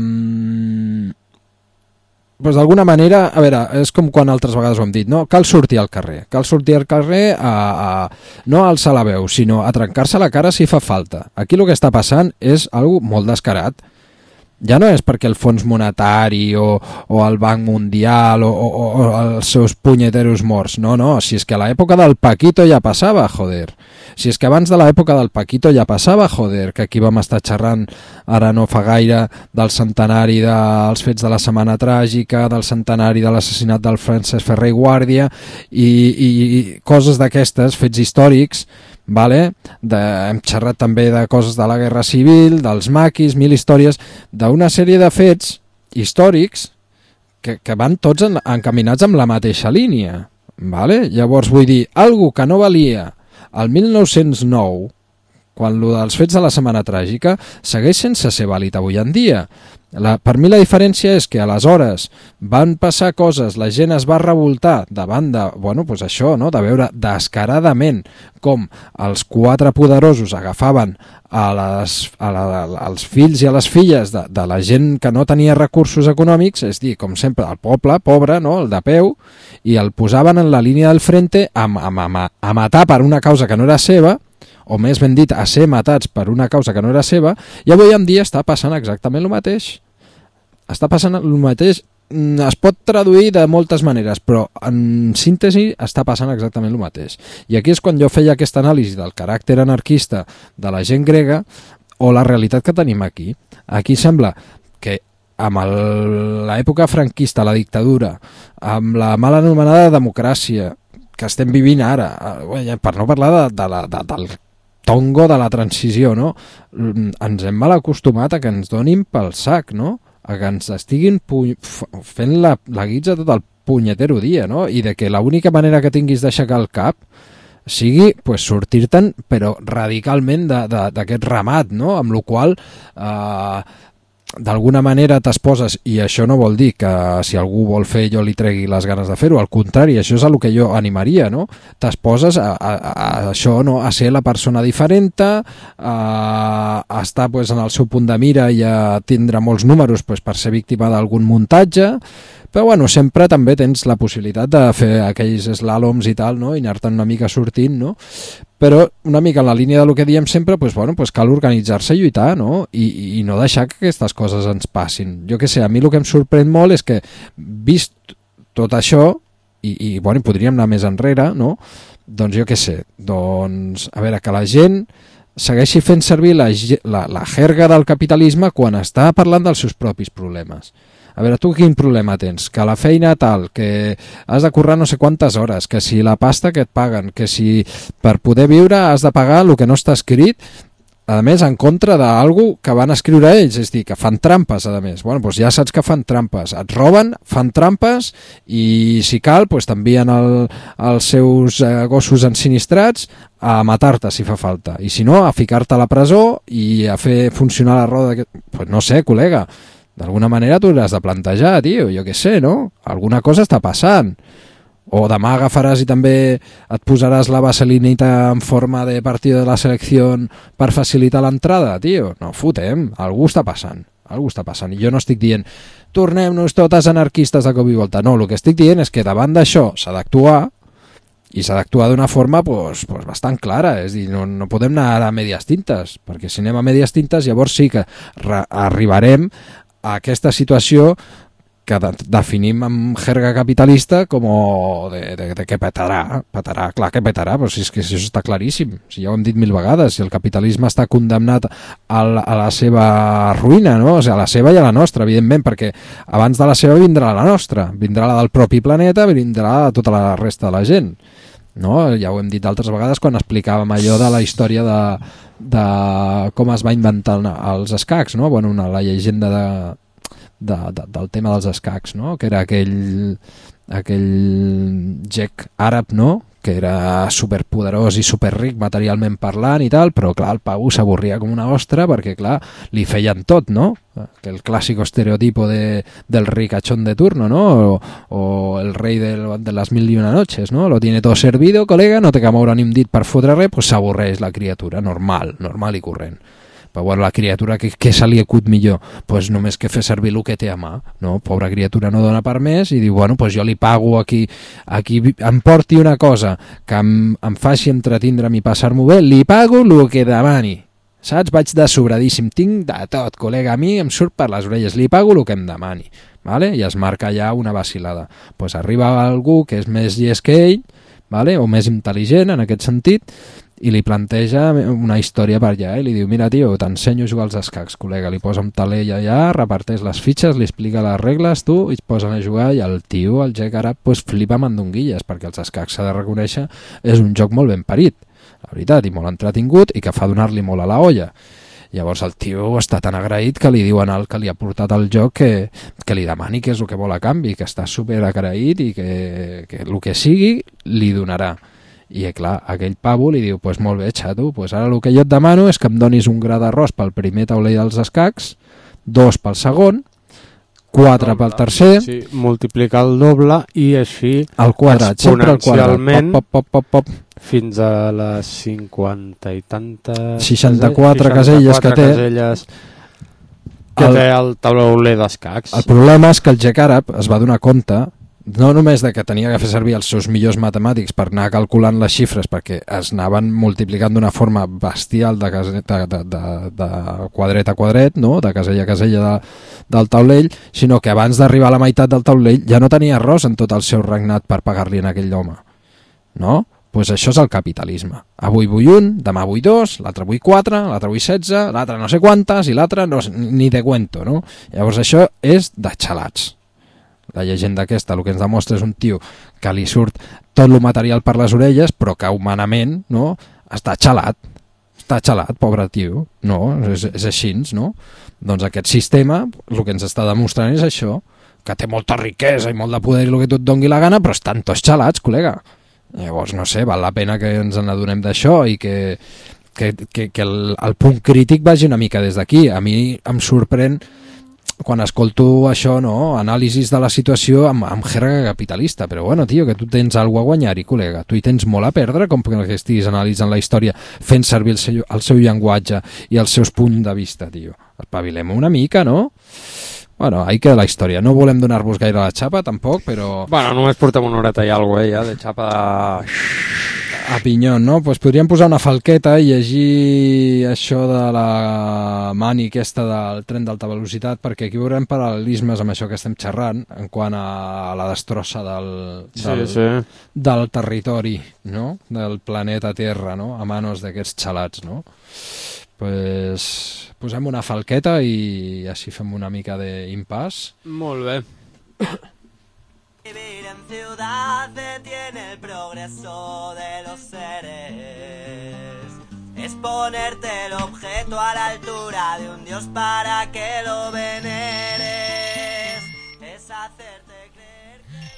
[SPEAKER 2] pues d'alguna manera, a veure, és com quan altres vegades ho hem dit, no? Cal sortir al carrer, cal sortir al carrer a, a no a alçar la veu, sinó a trencar-se la cara si fa falta. Aquí el que està passant és algo molt descarat. Ja no és perquè el Fons Monetari o, o el Banc Mundial o, o, o els seus punyeteros morts, no, no, si és que a l'època del Paquito ja passava, joder. Si és que abans de l'època del Paquito ja passava, joder, que aquí vam estar xerrant ara no fa gaire del centenari dels fets de la Setmana Tràgica, del centenari de l'assassinat del Francesc Ferrer i Guàrdia i, i, i coses d'aquestes, fets històrics, vale? De, hem xerrat també de coses de la Guerra Civil, dels maquis, mil històries, d'una sèrie de fets històrics que, que van tots en, encaminats amb la mateixa línia. Vale? Llavors vull dir, algo que no valia el mil nou-cents nou, quan lo dels fets de la Setmana Tràgica, segueix sense ser vàlid avui en dia. La, per mi la diferència és que aleshores van passar coses, la gent es va revoltar davant de, bueno, pues això, no? De veure descaradament com els quatre poderosos agafaven a les, a la, als fills i a les filles de, de la gent que no tenia recursos econòmics, és dir, com sempre, el poble pobre, no? El de peu, i el posaven en la línia del frente a, a, a, a matar per una causa que no era seva, o més ben dit, a ser matats per una causa que no era seva, i avui en dia està passant exactament el mateix. Està passant el mateix, es pot traduir de moltes maneres, però en síntesi està passant exactament el mateix. I aquí és quan jo feia aquesta anàlisi del caràcter anarquista de la gent grega o la realitat que tenim aquí. Aquí sembla que amb l'època franquista, la dictadura, amb la mal anomenada democràcia que estem vivint ara, per no parlar de, de la, de, del tongo de la transició, no? Ens hem mal acostumat a que ens donin pel sac, no? A que ens estiguin fent la, la guitza tot el punyetero dia, no? I de que l'única manera que tinguis d'aixecar el cap sigui pues, sortir-te'n, però radicalment d'aquest ramat, no? Amb la qual eh, d'alguna manera t'esposes, i això no vol dir que si algú vol fer jo li tregui les ganes de fer-ho, al contrari, això és el que jo animaria, no? T'esposes a, a, a això, no? A ser la persona diferent, a, a estar pues, en el seu punt de mira i a tindre molts números pues, per ser víctima d'algun muntatge, però bueno, sempre també tens la possibilitat de fer aquells slàloms i tal, no? I anar-te'n una mica sortint, no? Però una mica en la línia del que diem sempre, pues, bueno, pues cal organitzar-se i lluitar, no? I, i no deixar que aquestes coses ens passin. Jo que sé, a mi el que em sorprèn molt és que, vist tot això, i, i bueno, podríem anar més enrere, no? Doncs jo que sé, doncs, a veure, que la gent segueixi fent servir la, la, la jerga del capitalisme quan està parlant dels seus propis problemes. A veure, tu quin problema tens? Que la feina tal, que has de currar no sé quantes hores, que si la pasta que et paguen, que si per poder viure has de pagar el que no està escrit, a més, en contra d'algú que van escriure ells, és dir, que fan trampes, a més. Bueno, doncs ja saps que fan trampes. Et roben, fan trampes i, si cal, doncs t'envien el, els seus eh, gossos ensinistrats a matar-te, si fa falta. I si no, a ficar-te a la presó i a fer funcionar la roda d'aquest... Pues no sé, col·lega, d'alguna manera tu l'has de plantejar, tio, jo què sé, no? Alguna cosa està passant. O demà agafaràs i també et posaràs la vaselinita en forma de partido de la selecció per facilitar l'entrada, tio. No, fotem, algú està passant, algú està passant. I jo no estic dient, tornem-nos totes anarquistes de cop i volta. No, el que estic dient és que davant d'això s'ha d'actuar, i s'ha d'actuar d'una forma pues, pues, bastant clara, és a dir, no, no podem anar a medias tintes, perquè si anem a medias tintes llavors sí que arribarem a aquesta situació que de, definim amb jerga capitalista com de, de, de que petarà, petarà, clar que petarà, però si és que això està claríssim, si ja ho hem dit mil vegades, si el capitalisme està condemnat a la, a la seva ruïna, no? O sigui, a la seva i a la nostra, evidentment, perquè abans de la seva vindrà la nostra, vindrà la del propi planeta, vindrà la de tota la resta de la gent. No? Ja ho hem dit altres vegades quan explicàvem allò de la història de, de com es va inventar els escacs, no? Bueno, una, la llegenda de, de, de, del tema dels escacs, no? Que era aquell, aquell gec àrab, no? Que era superpoderós i superric materialment parlant i tal, però clar, el pavo s'avorria com una ostra perquè clar, li feien tot, no? Que el clàssic estereotipo de, del ricachón de turno, ¿no? O, o el rei de, de las mil y una noches, ¿no? Lo tiene todo servido, colega, no té que moure ni un dit per fotre res, pues s'avorreix la criatura, normal, normal i corrent. Però bueno, la criatura, què, què se li acut millor? Pues només que fer servir el que té a mà, no? Pobra criatura no dona per més i diu, bueno, pues jo li pago aquí, aquí em porti una cosa que em, em faci entretindre'm i passar-m'ho bé, li pago el que demani. Saps? Vaig de sobradíssim, tinc de tot, col·lega, a mi em surt per les orelles, li pago el que em demani, vale? I es marca ja una vacilada. Pues arriba algú que és més llest que ell, vale? O més intel·ligent en aquest sentit, i li planteja una història per allà, i li diu, mira tio, t'ensenyo a jugar als escacs, col·lega, li posa un taler allà, reparteix les fitxes, li explica les regles, tu, i es posen a jugar, i el tio, el gec àrab, pues, flipa mandonguilles, perquè els escacs s'ha de reconèixer, és un joc molt ben parit, la veritat, i molt entretingut, i que fa donar-li molt a la olla. Llavors el tio està tan agraït que li diuen al que li ha portat el joc que, que li demani què és el que vol a canvi, que està super agraït i que, que el que sigui li donarà. I clar, aquell pavo li diu, pues molt bé, xato, pues ara el que jo et demano és que em donis un gra d'arròs pel primer taulell dels escacs, dos pel segon, quatre pel tercer,
[SPEAKER 4] sí, multiplicar el doble i així
[SPEAKER 2] al quadrat, sempre al quadrat, pop, pop, pop, pop,
[SPEAKER 4] fins a les cinquanta i tantes
[SPEAKER 2] seixanta-quatre caselles que té
[SPEAKER 4] caselles que el, té el tauler d'escacs.
[SPEAKER 2] El problema és que el gec àrab es va donar compte no només de que tenia que fer servir els seus millors matemàtics per anar calculant les xifres perquè es anaven multiplicant d'una forma bestial de, case, de, de, de, de quadret a quadret, no? De casella a casella de, del taulell, sinó que abans d'arribar a la meitat del taulell ja no tenia arròs en tot el seu regnat per pagar-li a aquell home, no? Pues això és el capitalisme. Avui vull un, demà vull dos, l'altre vull quatre, l'altre vull setze, l'altre no sé quantes i l'altre no, ni de cuento, no? Llavors això és de xalats. La llegenda aquesta el que ens demostra és un tio que li surt tot el material per les orelles però que humanament, no, està xalat. Està xalat, pobre tio. No, és, és així, no? Doncs aquest sistema el que ens està demostrant és això, que té molta riquesa i molt de poder i el que tu et dongui la gana, però estan tots xalats, col·lega. Llavors, no sé, val la pena que ens n'adonem d'això i que, que, que, que el, el punt crític vagi una mica des d'aquí. A mi em sorprèn quan escolto això, no? Anàlisis de la situació amb, amb jerga capitalista, però bueno, tio, que tu tens alguna a guanyar-hi, col·lega, tu hi tens molt a perdre com que estiguis analitzant la història fent servir el seu, el seu llenguatge i els seus punts de vista, tio. Espavilem una mica, no? Bueno, ahí queda la història. No volem donar-vos gaire la xapa, tampoc, però...
[SPEAKER 4] Bueno, només portem una horeta i alguna cosa, eh, ja, de xapa de...
[SPEAKER 2] A pinyón, no? Pues podríem posar una falqueta i llegir això de la mani aquesta del tren d'alta velocitat, perquè aquí veurem paral·lelismes amb això que estem xerrant en quant a la destrossa del, del,
[SPEAKER 4] sí, sí.
[SPEAKER 2] del territori, no? Del planeta Terra, no? A manos d'aquests xalats, no? Pues posem una falqueta i així fem una mica d'impàs.
[SPEAKER 4] Molt bé.
[SPEAKER 3] Vivir en ciudad detiene el progreso de los seres. Es ponerte el objeto a la altura de un dios para que lo veneres. Es hacerte creer que...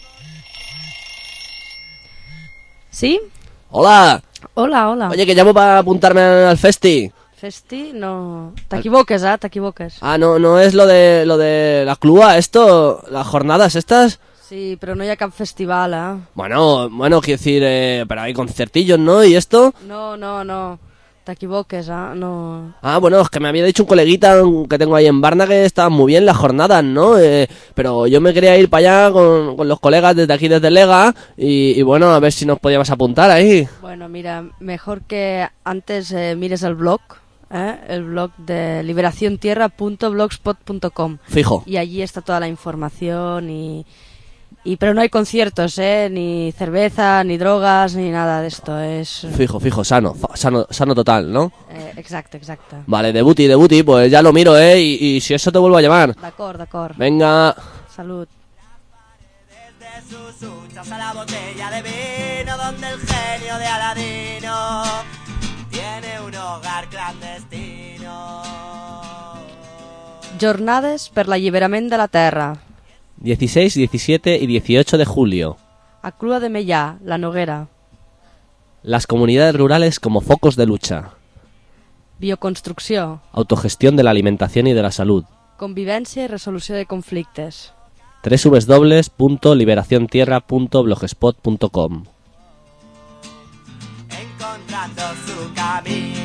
[SPEAKER 1] ¿Sí? Hola.
[SPEAKER 8] Hola, hola.
[SPEAKER 1] Oye, que llamo para apuntarme al festi.
[SPEAKER 8] Festi, no... T'equivoques, eh? T'equivoques.
[SPEAKER 1] Ah, no, no es lo de lo de la clua, esto, las jornadas estas.
[SPEAKER 8] Sí, pero no hi ha cap festival, eh?
[SPEAKER 1] Bueno, bueno, quiero decir, eh, pero hay concertillos, ¿no? ¿Y esto?
[SPEAKER 8] No, no, no. T'equivoques, eh? No...
[SPEAKER 1] Ah, bueno, es que me había dicho un coleguita que tengo ahí en Barna que estaban muy bien las jornadas, ¿no? Eh, pero yo me quería ir para allá con, con los colegas desde aquí, desde Lega, y, y bueno, a ver si nos podíamos apuntar ahí.
[SPEAKER 8] Bueno, mira, mejor que antes eh, mires el blog, ¿eh? El blog de liberación tierra punto blogspot punto com.
[SPEAKER 1] Fijo.
[SPEAKER 8] Y allí está toda la información y... Y pero no hay conciertos, ¿eh? Ni cerveza, ni drogas, ni nada de esto. Es...
[SPEAKER 1] Fijo, fijo, sano, sano, sano total, ¿no?
[SPEAKER 8] Eh, exacto, exacto.
[SPEAKER 1] Vale, debuti, debuti, pues ya lo miro, ¿eh? Y, y si eso te vuelvo a llamar.
[SPEAKER 8] D'acord, d'acord.
[SPEAKER 1] Venga.
[SPEAKER 8] Salud.
[SPEAKER 3] Desde sus huchas a la botella de vino donde el genio de Aladino tiene un hogar clandestino.
[SPEAKER 8] Jornades per l'alliberament de la terra.
[SPEAKER 1] dieciséis, diecisiete y dieciocho de julio.
[SPEAKER 8] A Clua de Mellà, La Noguera.
[SPEAKER 1] Las comunidades rurales como focos de lucha.
[SPEAKER 8] Bioconstrucció.
[SPEAKER 1] Autogestión de la alimentación y de la salud.
[SPEAKER 8] Convivència i resolució de conflictes.
[SPEAKER 1] doble u doble u doble u punto liberación tierra punto blogspot punto com.
[SPEAKER 3] Encontrando su camino.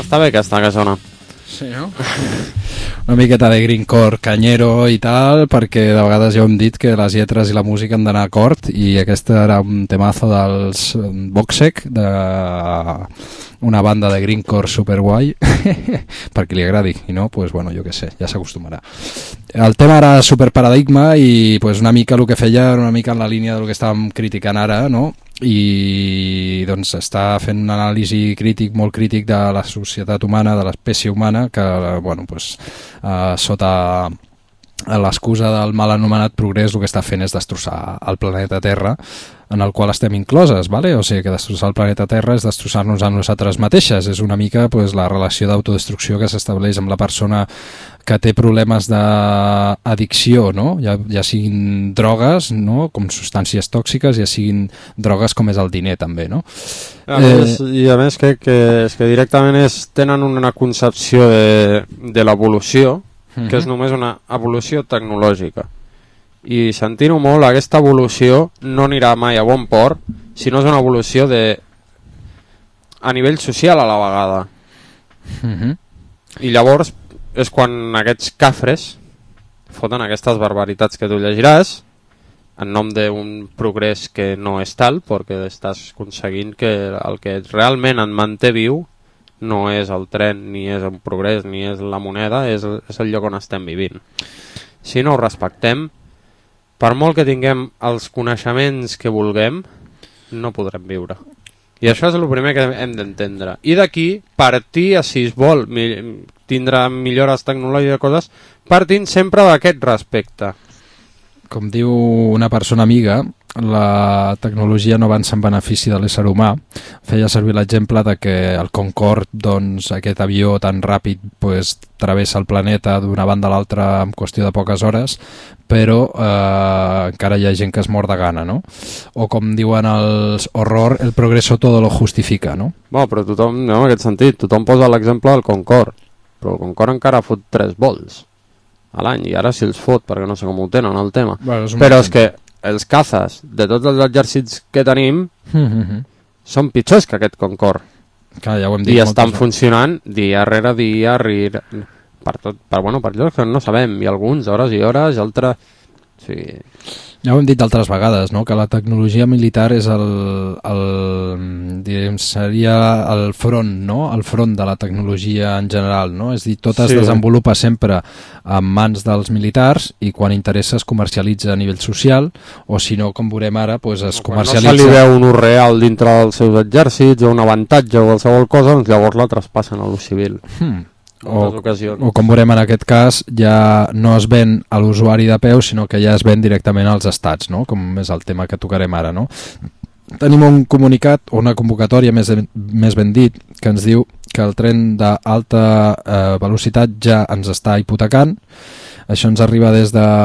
[SPEAKER 4] Està bé aquesta que sona.
[SPEAKER 2] Sí, no? Una miqueta de greencore canyero i tal, perquè de vegades ja hem dit que les lletres i la música han d'anar a acord, i aquesta era un temazo dels Voxec, de una banda de greencore superguai, per qui li agradi, i no, pues bueno, jo què sé, ja s'acostumarà. El tema era Superparadigma i pues una mica el que feia era una mica en la línia del que estàvem criticant ara, no? I doncs està fent un anàlisi crític, molt crític de la societat humana, de l'espècie humana, que bueno, pues, eh, sota l'excusa del mal anomenat progrés el que està fent és destrossar el planeta Terra, en el qual estem incloses, ¿vale? O sigui que destrossar el planeta Terra és destrossar-nos a nosaltres mateixes, és una mica pues, la relació d'autodestrucció que s'estableix amb la persona que té problemes d'addicció, no? Ja, ja siguin drogues, no? Com substàncies tòxiques, ja siguin drogues com és el diner també, no?
[SPEAKER 4] A més, eh... I a més que, que, és que directament és, tenen una concepció de, de l'evolució uh-huh. que és només una evolució tecnològica. I sentint-ho molt, aquesta evolució no anirà mai a bon port si no és una evolució de a nivell social a la vegada.
[SPEAKER 2] Uh-huh.
[SPEAKER 4] I llavors és quan aquests cafres foten aquestes barbaritats que tu llegiràs en nom d'un progrés que no és tal, perquè estàs aconseguint que el que realment et manté viu no és el tren, ni és el progrés, ni és la moneda, és, és el lloc on estem vivint. Si no ho respectem, per molt que tinguem els coneixements que vulguem, no podrem viure. I això és el primer que hem d'entendre. I d'aquí, partir, a si es vol tindre millores tecnològiques i coses, partint sempre d'aquest respecte.
[SPEAKER 2] Com diu una persona amiga, la tecnologia no avança en benefici de l'ésser humà. Feia servir l'exemple de que el Concorde, doncs, aquest avió tan ràpid, pues, travessa el planeta d'una banda a l'altra en qüestió de poques hores, però eh, encara hi ha gent que es mor de gana, no? O com diuen els horror, el progreso todo lo justifica, no?
[SPEAKER 4] Bueno, però tothom, no, en aquest sentit, tothom posa l'exemple del Concorde, però el Concorde encara fot tres vols a l'any, i ara si els fot, perquè no sé com ho tenen el tema.
[SPEAKER 2] Bueno, és
[SPEAKER 4] però és que els cazas de tots els exèrcits que tenim
[SPEAKER 2] mm-hmm.
[SPEAKER 4] són pitjors que aquest Concorde.
[SPEAKER 2] Clar, ja ho hem dit
[SPEAKER 4] i estan
[SPEAKER 2] moltes...
[SPEAKER 4] funcionant dia rere dia, rir... per, tot, per, bueno, per llocs que no sabem, i alguns hores i hores, i altres... Sí.
[SPEAKER 2] Ja ho hem dit altres vegades, no? Que la tecnologia militar és el, el direm, seria el front, no? El front de la tecnologia en general, no? És a dir, tot es sí. desenvolupa sempre en mans dels militars i quan interessa es comercialitza a nivell social, o si no, com veurem ara, pues es
[SPEAKER 4] quan
[SPEAKER 2] comercialitza...
[SPEAKER 4] no se li veu un ús real dintre dels seus exèrcits o un avantatge o qualsevol cosa, doncs llavors la traspassen a l'ús civil.
[SPEAKER 2] Hmm. O,
[SPEAKER 4] ocasions.
[SPEAKER 2] o com veurem en aquest cas, ja no es ven a l'usuari de peu, sinó que ja es ven directament als estats, no? Com és el tema que tocarem ara, no? Tenim un comunicat, o una convocatòria més, més ben dit, que ens diu que el tren d'alta eh, velocitat ja ens està hipotecant. Això ens arriba des de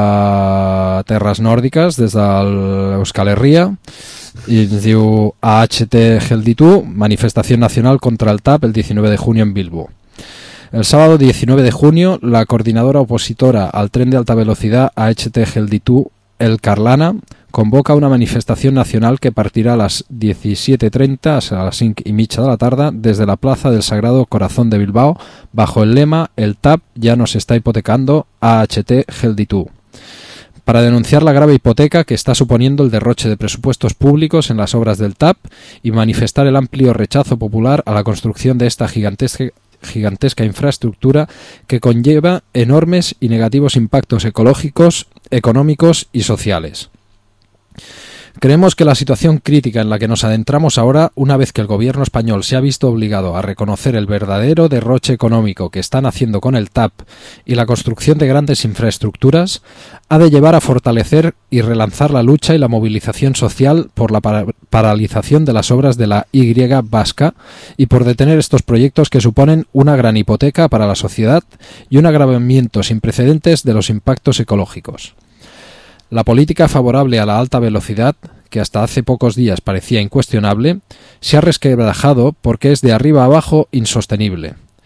[SPEAKER 2] terres nòrdiques, des de l'Euskal Herria, i ens diu A H T Gelditu, manifestación nacional contra el T A P el diecinueve de junio en Bilbo. El sábado diecinueve de junio, la coordinadora opositora al tren de alta velocidad A H T Gelditu, El Carlana, convoca una manifestación nacional que partirá a las diecisiete treinta, a las cinco y media de la tarde, desde la Plaza del Sagrado Corazón de Bilbao, bajo el lema El T A P ya nos está hipotecando, A H T Gelditu, para denunciar la grave hipoteca que está suponiendo el derroche de presupuestos públicos en las obras del T A P y manifestar el amplio rechazo popular a la construcción de esta gigantesca gigantesca infraestructura que conlleva enormes y negativos impactos ecológicos, económicos y sociales. Creemos que la situación crítica en la que nos adentramos ahora, una vez que el gobierno español se ha visto obligado a reconocer el verdadero derroche económico que están haciendo con el T A P y la construcción de grandes infraestructuras, ha de llevar a fortalecer y relanzar la lucha y la movilización social por la para- paralización de las obras de la Y vasca y por detener estos proyectos que suponen una gran hipoteca para la sociedad y un agravamiento sin precedentes de los impactos ecológicos. La política favorable a la alta velocidad, que hasta hace pocos días parecía incuestionable, se ha resquebrajado porque es de arriba a abajo insostenible.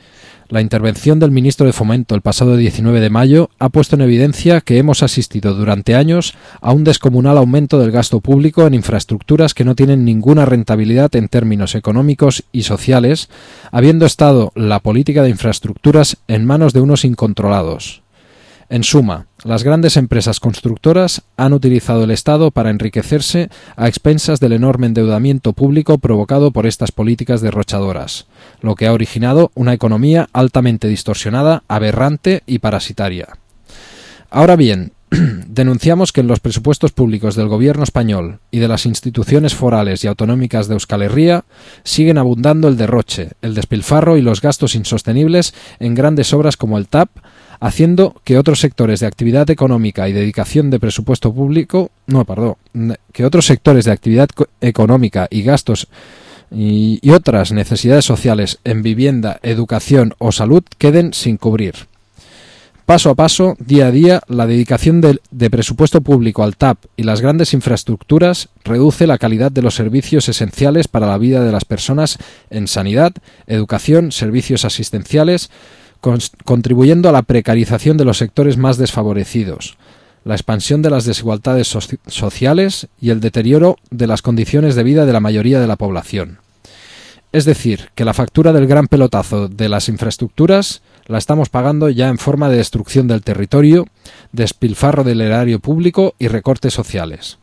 [SPEAKER 2] La intervención del ministro de Fomento el pasado diecinueve de mayo ha puesto en evidencia que hemos asistido durante años a un descomunal aumento del gasto público en infraestructuras que no tienen ninguna rentabilidad en términos económicos y sociales, habiendo estado la política de infraestructuras en manos de unos incontrolados. En suma, las grandes empresas constructoras han utilizado el Estado para enriquecerse a expensas del enorme endeudamiento público provocado por estas políticas derrochadoras, lo que ha originado una economía altamente distorsionada, aberrante y parasitaria. Ahora bien, denunciamos que en los presupuestos públicos del gobierno español y de las instituciones forales y autonómicas de Euskal Herria siguen abundando el derroche, el despilfarro y los gastos insostenibles en grandes obras como el T A P, haciendo que otros sectores de actividad económica y dedicación de presupuesto público, no, perdón, que otros sectores de actividad económica y gastos y, y otras necesidades sociales en vivienda, educación o salud queden sin cubrir. Paso a paso, día a día, la dedicación de, de presupuesto público al T A P y las grandes infraestructuras reduce la calidad de los servicios esenciales para la vida de las personas en sanidad, educación, servicios asistenciales, contribuyendo a la precarización de los sectores más desfavorecidos, la expansión de las desigualdades so- sociales y el deterioro de las condiciones de vida de la mayoría de la población. Es decir, que la factura del gran pelotazo de las infraestructuras la estamos pagando ya en forma de destrucción del territorio, despilfarro del erario público y recortes sociales.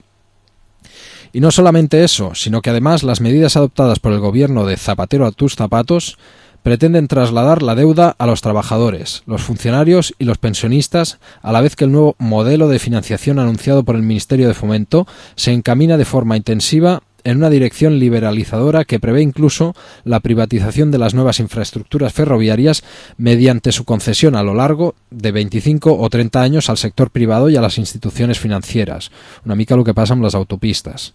[SPEAKER 2] Y no solamente eso, sino que además las medidas adoptadas por el gobierno de Zapatero a tus zapatos pretenden trasladar la deuda a los trabajadores, los funcionarios y los pensionistas, a la vez que el nuevo modelo de financiación anunciado por el Ministerio de Fomento se encamina de forma intensiva en una dirección liberalizadora que prevé incluso la privatización de las nuevas infraestructuras ferroviarias mediante su concesión a lo largo de veinticinco o treinta años al sector privado y a las instituciones financieras, una mica lo que pasa en las autopistas.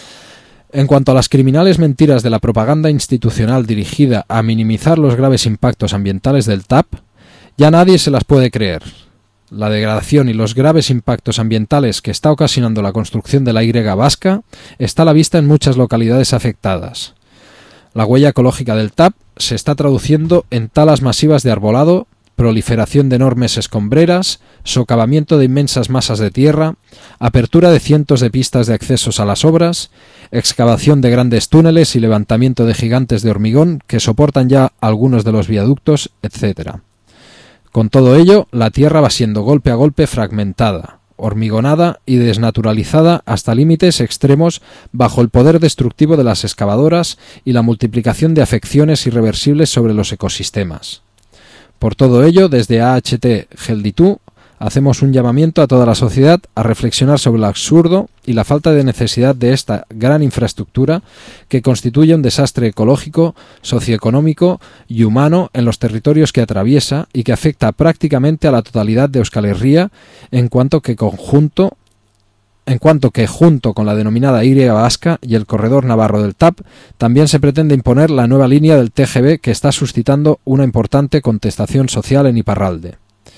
[SPEAKER 2] En cuanto a las criminales mentiras de la propaganda institucional dirigida a minimizar los graves impactos ambientales del T A P, ya nadie se las puede creer. La degradación y los graves impactos ambientales que está ocasionando la construcción de la Y vasca está a la vista en muchas localidades afectadas. La huella ecológica del T A P se está traduciendo en talas masivas de arbolado, proliferación de enormes escombreras, socavamiento de inmensas masas de tierra, apertura de cientos de pistas de accesos a las obras, excavación de grandes túneles y levantamiento de gigantes de hormigón que soportan ya algunos de los viaductos, etcétera. Con todo ello, la tierra va siendo golpe a golpe fragmentada, hormigonada y desnaturalizada hasta límites extremos bajo el poder destructivo de las excavadoras y la multiplicación de afecciones irreversibles sobre los ecosistemas. Por todo ello, desde A H T Gelditu hacemos un llamamiento a toda la sociedad a reflexionar sobre el absurdo y la falta de necesidad de esta gran infraestructura que constituye un desastre ecológico, socioeconómico y humano en los territorios que atraviesa y que afecta prácticamente a la totalidad de Euskal Herria, en cuanto que conjunto en cuanto que junto con la denominada Y vasca y el corredor navarro del T A P, también se pretende imponer la nueva línea del T G V que está suscitando una importante contestación social en Iparralde.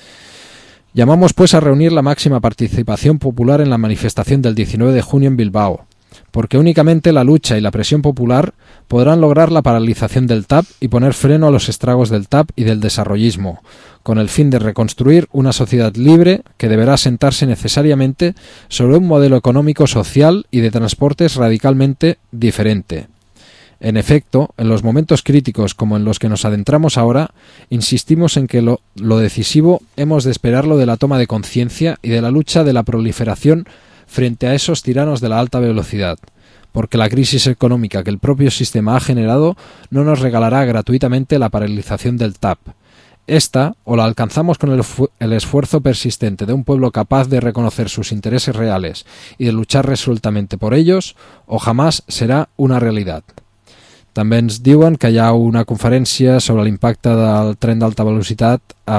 [SPEAKER 2] Llamamos pues a reunir la máxima participación popular en la manifestación del diecinueve de junio en Bilbao, porque únicamente la lucha y la presión popular podrán lograr la paralización del T A P y poner freno a los estragos del T A P y del desarrollismo, con el fin de reconstruir una sociedad libre que deberá sentarse necesariamente sobre un modelo económico, social y de transportes radicalmente diferente. En efecto, en los momentos críticos como en los que nos adentramos ahora, insistimos en que lo, lo decisivo hemos de esperarlo de la toma de conciencia y de la lucha de la proliferación frente a esos tiranos de la alta velocidad, porque la crisis económica que el propio sistema ha generado no nos regalará gratuitamente la paralización del T A P. Esta, o la alcanzamos con el, el esfuerzo persistente de un pueblo capaz de reconocer sus intereses reales y de luchar resueltamente por ellos, o jamás serà una realitat. També ens diuen que hi ha una conferència sobre l'impacte del tren d'alta velocitat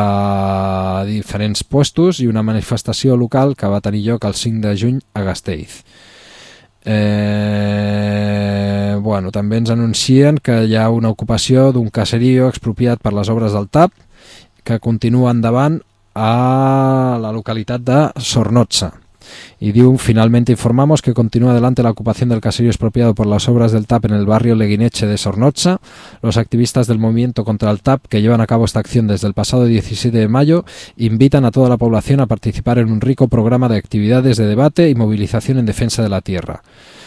[SPEAKER 2] a diferents puestos i una manifestació local que va tenir lloc el cinc de juny a Gasteiz. Eh, bueno, també ens anuncien que hi ha una ocupació d'un caserío expropiat per les obres del T A P que continua endavant a la localitat de Sornotsa. Y diu, finalmente informamos que continúa adelante la ocupación del caserío expropiado por las obras del T A P en el barrio Leguineche de Sornocha. Los activistas del movimiento contra el T A P, que llevan a cabo esta acción desde el pasado diecisiete de mayo, invitan a toda la población a participar en un rico programa de actividades de debate y movilización en defensa de la tierra.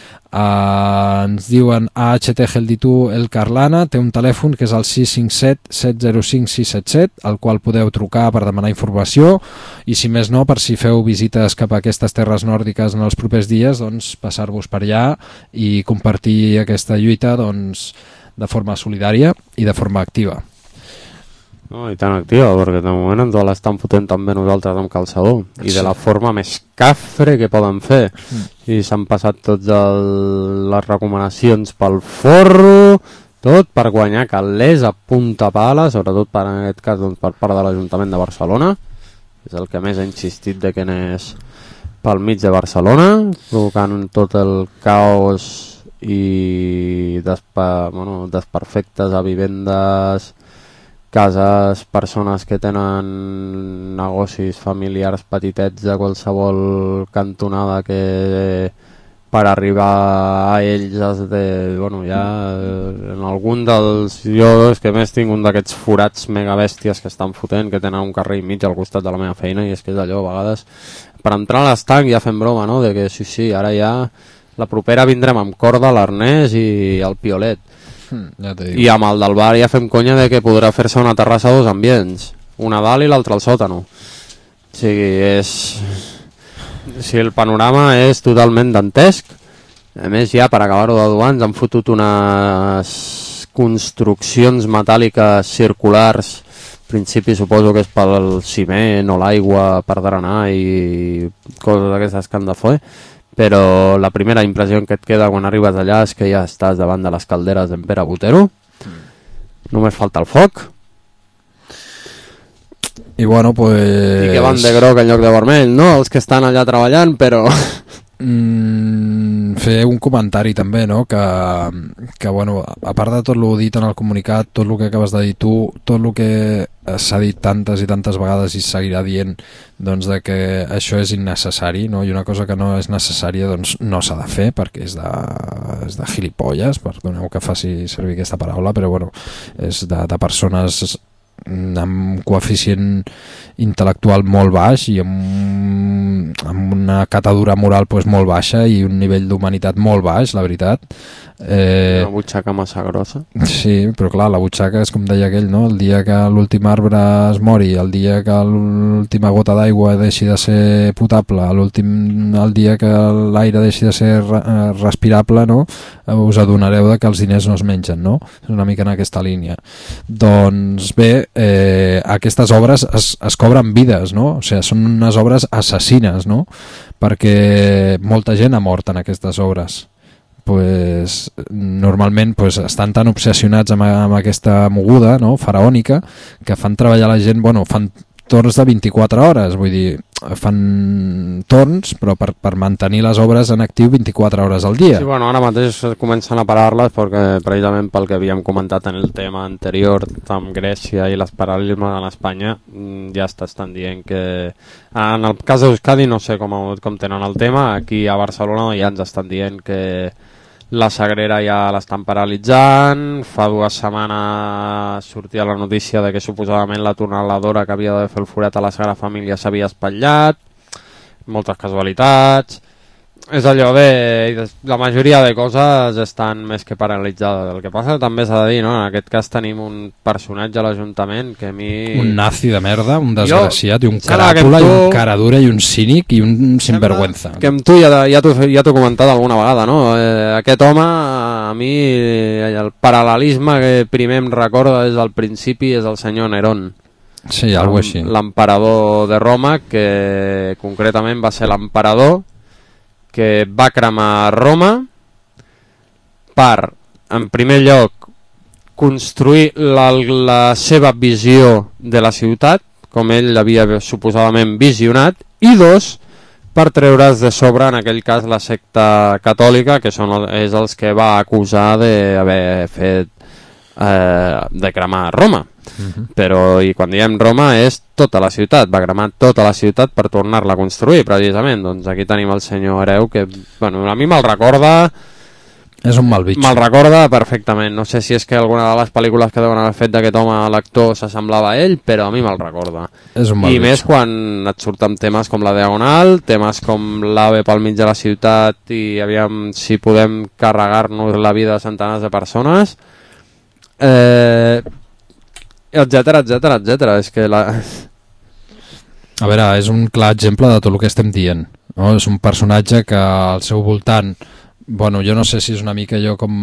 [SPEAKER 2] Uh, ens diuen A H T Gelditu El Carlana té un telèfon que és el sis cinc set, set zero cinc, sis set set, al qual podeu trucar per demanar informació, i si més no, per si feu visites cap a aquestes terres nòrdiques en els propers dies, doncs passar-vos per allà i compartir aquesta lluita, doncs, de forma solidària i de forma activa.
[SPEAKER 4] No, i tan activa, perquè de moment ens l'estan fotent també nosaltres amb calçador, i de la forma més cafre que poden fer. Mm. I s'han passat tots el, les recomanacions pel forro, tot per guanyar calés a punta pala, sobretot per, en aquest cas doncs, per part de l'Ajuntament de Barcelona, és el que més ha insistit de que n'és pel mig de Barcelona, provocant tot el caos i despe, bueno, desperfectes a vivendes, cases, persones que tenen negocis familiars petitets de qualsevol cantonada que per arribar a ells has de, bueno, ja en algun dels jo és que més tinc un d'aquests forats mega bèsties que estan fotent, que tenen un carrer i mig al costat de la meva feina, i és que és allò a vegades per entrar a l'estanc ja fem broma, no?, de que sí, sí, ara ja la propera vindrem amb corda, l'arnès i el piolet.
[SPEAKER 2] Ja
[SPEAKER 4] i amb el del bar ja fem conya de que podrà fer-se una terrassa a dos ambients, una a dalt i l'altra al sòtano. O sigui, és... O sigui, el panorama és totalment dantesc. A més, ja per acabar-ho de dur, ens han fotut unes construccions metàl·liques circulars, en principi suposo que és pel ciment o l'aigua per drenar i coses d'aquestes que han de fer, però la primera impressió que et queda quan arribes allà és que ja estàs davant de les calderes d'en Pere Botero. Mm. Només falta el foc.
[SPEAKER 2] I bueno, pues...
[SPEAKER 4] I que van de groc en lloc de vermell, no? Els que estan allà treballant, però...
[SPEAKER 2] Mm, fer un comentari també, no? Que, que bueno, a part de tot el dit en el comunicat, tot el que acabes de dir tu, tot el que s'ha dit tantes i tantes vegades i seguirà dient, doncs de que això és innecessari, no? I una cosa que no és necessària doncs no s'ha de fer perquè és de, és de gilipolles, perdoneu que faci servir aquesta paraula, però bueno, és de, de persones amb coeficient intel·lectual molt baix i amb, amb una catadura moral pues, molt baixa i un nivell d'humanitat molt baix, la veritat.
[SPEAKER 4] Eh... Una butxaca massa grossa.
[SPEAKER 2] Sí, però clar, la butxaca és com deia aquell, no? El dia que l'últim arbre es mori, el dia que l'última gota d'aigua deixi de ser potable, l'últim, el dia que l'aire deixi de ser respirable, no? Us adonareu de que els diners no es mengen, no? És una mica en aquesta línia. Doncs bé, eh, aquestes obres es, es cobren vides, no? O sigui, són unes obres assassines, no? Perquè molta gent ha mort en aquestes obres. Pues, normalment pues, estan tan obsessionats amb, amb aquesta moguda, no? Faraònica, que fan treballar la gent, bueno, fan torns de vint-i-quatre hores, vull dir, fan torns, però per, per mantenir les obres en actiu vint-i-quatre hores al dia.
[SPEAKER 4] Sí, bueno, ara mateix comencen a parar-les perquè precisament pel que havíem comentat en el tema anterior amb Grècia i les paral·lelismes en Espanya, ja estan dient que en el cas d'Euskadi no sé com, com tenen el tema, aquí a Barcelona ja ens estan dient que la Sagrera ja l'estan paralitzant. Fa dues setmanes sortia la notícia de que suposadament la tuneladora que havia de fer el forat a la Sagrada Família s'havia espatllat. Moltes casualitats. És allò de... La majoria de coses estan més que paralitzades. El que passa també s'ha de dir, no? En aquest cas tenim un personatge a l'Ajuntament que a mi...
[SPEAKER 2] Un nazi de merda, un desgraciat, jo, i un caràtula, tu... i un cara dura, i un cínic, i un sinvergüenza.
[SPEAKER 4] Que amb tu ja, ja t'ho ja t'ho he comentat alguna vegada, no? Eh, aquest home, a mi, el paral·lelisme que primer em recorda des del principi és el senyor Nerón.
[SPEAKER 2] Sí, alguna cosa així.
[SPEAKER 4] L'emperador de Roma, que concretament va ser l'emperador que va cremar Roma per, en primer lloc, construir la, la seva visió de la ciutat, com ell havia suposadament visionat, i dos, per treure's de sobre, en aquell cas, la secta catòlica, que són, és els que va acusar d'haver fet eh, de cremar Roma. Uh-huh. Però, i quan diem Roma, és tota la ciutat, va cremar tota la ciutat per tornar-la a construir, precisament. Doncs aquí tenim el senyor hereu que, bueno, a mi me'l recorda...
[SPEAKER 2] És un mal bitx.
[SPEAKER 4] Me'l recorda perfectament. No sé si és que alguna de les pel·lícules que deuen haver fet d'aquest home l'actor s'assemblava a ell, però a mi me'l recorda.
[SPEAKER 2] És un mal
[SPEAKER 4] I
[SPEAKER 2] bitx.
[SPEAKER 4] més quan et surten temes com la Diagonal, temes com l'AVE pel mig de la ciutat i aviam si podem carregar-nos la vida de centenars de persones, eh, etcètera, etcètera, etcètera. És que la...
[SPEAKER 2] A veure, és un clar exemple de tot el que estem dient, no? És un personatge que al seu voltant, bueno, jo no sé si és una mica jo com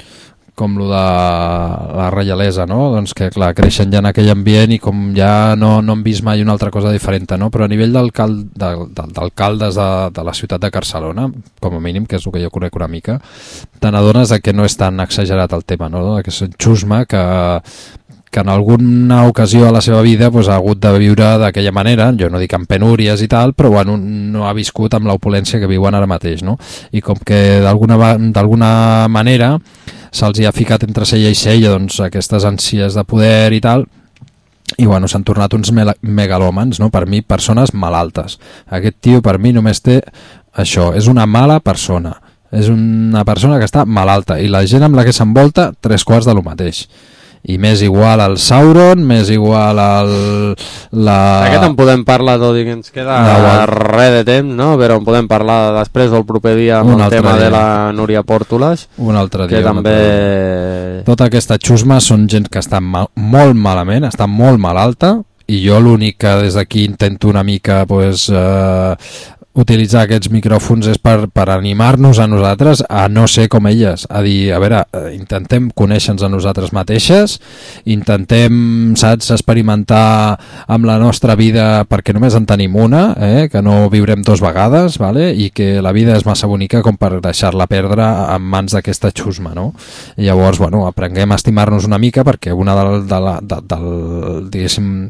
[SPEAKER 2] com lo de la reialesa, no? Doncs que, clar, creixen ja en aquell ambient i com ja no, no han vist mai una altra cosa diferent, no? Però a nivell d'alcaldes de, de, de la ciutat de Barcelona, com a mínim, que és el que jo conec una mica, te n'adones que no és tan exagerat el tema, no? Que és un xusma que que en alguna ocasió a la seva vida pues, ha hagut de viure d'aquella manera, jo no dic amb penúries i tal, però bueno, no ha viscut amb l'opulència que viuen ara mateix, no? I com que d'alguna manera se'ls hi ha ficat entre cella i cella doncs, aquestes ànsies de poder i tal, i bueno, s'han tornat uns megalòmans, no? Per mi, persones malaltes. Aquest tio per mi només té això, és una mala persona, és una persona que està malalta, i la gent amb la que s'envolta tres quarts de lo mateix. I més igual al Sauron, més igual al... La...
[SPEAKER 4] Aquest en podem parlar tot i que ens queda
[SPEAKER 2] la...
[SPEAKER 4] res de temps, no? Però en podem parlar després del proper dia amb
[SPEAKER 2] un
[SPEAKER 4] el tema
[SPEAKER 2] dia.
[SPEAKER 4] de la Núria Pòrtoles,
[SPEAKER 2] un altre dia,
[SPEAKER 4] que també...
[SPEAKER 2] Dia. Tota aquesta xusma són gent que està mal, molt malament, està molt malalta, i jo l'únic que des d'aquí intento una mica pues, eh, utilitzar aquests micròfons és per, per animar-nos a nosaltres a no ser com elles, a dir, a veure, intentem conèixer-nos a nosaltres mateixes, intentem, saps, experimentar amb la nostra vida perquè només en tenim una, eh? Que no viurem dos vegades, vale? I que la vida és massa bonica com per deixar-la perdre en mans d'aquesta xusma, no? I llavors, bueno, aprenguem a estimar-nos una mica perquè una del, de la, de, del, diguéssim,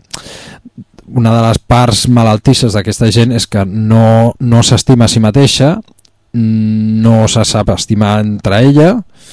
[SPEAKER 2] una de les parts malaltisses d'aquesta gent és que no, no s'estima a si mateixa, no se sap estimar entre ella,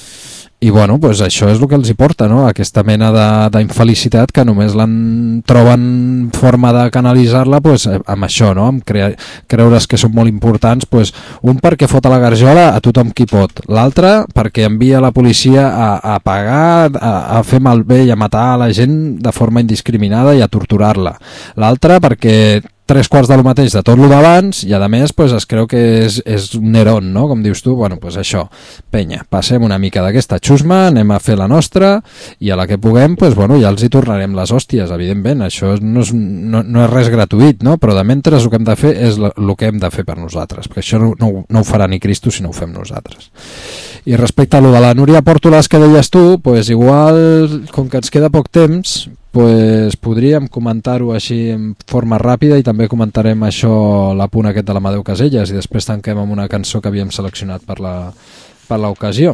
[SPEAKER 2] i bueno, pues això és el que els hi porta, no? Aquesta mena d'infelicitat que només l'han troben forma de canalitzar-la pues, amb això, no? Amb crea, creure's que són molt importants, pues, un perquè fot a la garjola a tothom qui pot, l'altre perquè envia la policia a, a pagar, a, a fer malbé i a matar a la gent de forma indiscriminada i a torturar-la, l'altre perquè tres quarts de lo mateix de tot lo d'abans i a més pues, es creu que és, és un Nerón, no? Com dius tu, bueno, pues això, penya, passem una mica d'aquesta xusma, anem a fer la nostra i a la que puguem, pues, bueno, ja els hi tornarem les hòsties, evidentment, això no és, no, no és res gratuït, no? Però de mentre el que hem de fer és el que hem de fer per nosaltres, perquè això no, no, no ho farà ni Cristo si no ho fem nosaltres. I respecte a lo de la Núria Pòrtoles que deies tu, pues igual, com que ens queda poc temps, pues podríem comentar-ho així en forma ràpida i també comentarem això, l'apunt aquest de l'Amadeu Caselles, i després tanquem amb una cançó que havíem seleccionat per la, per l'ocasió.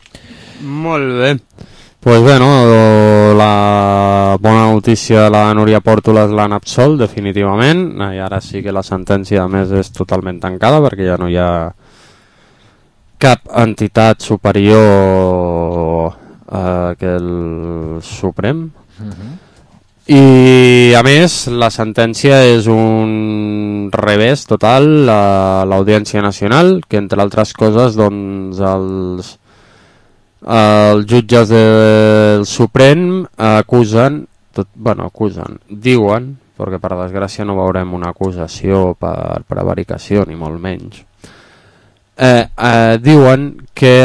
[SPEAKER 4] Molt bé. Pues bé, no? La bona notícia de la Núria Pòrtoles l'han absolt definitivament, i ara sí que la sentència a més és totalment tancada perquè ja no hi ha cap entitat superior eh, que el Suprem. Uh-huh. I a més la sentència és un revés total a l'Audiència Nacional, que entre altres coses doncs els, els jutges del Suprem acusen, tot, bueno, acusen, diuen, perquè per desgràcia no veurem una acusació per prevaricació ni molt menys, eh, eh, diuen que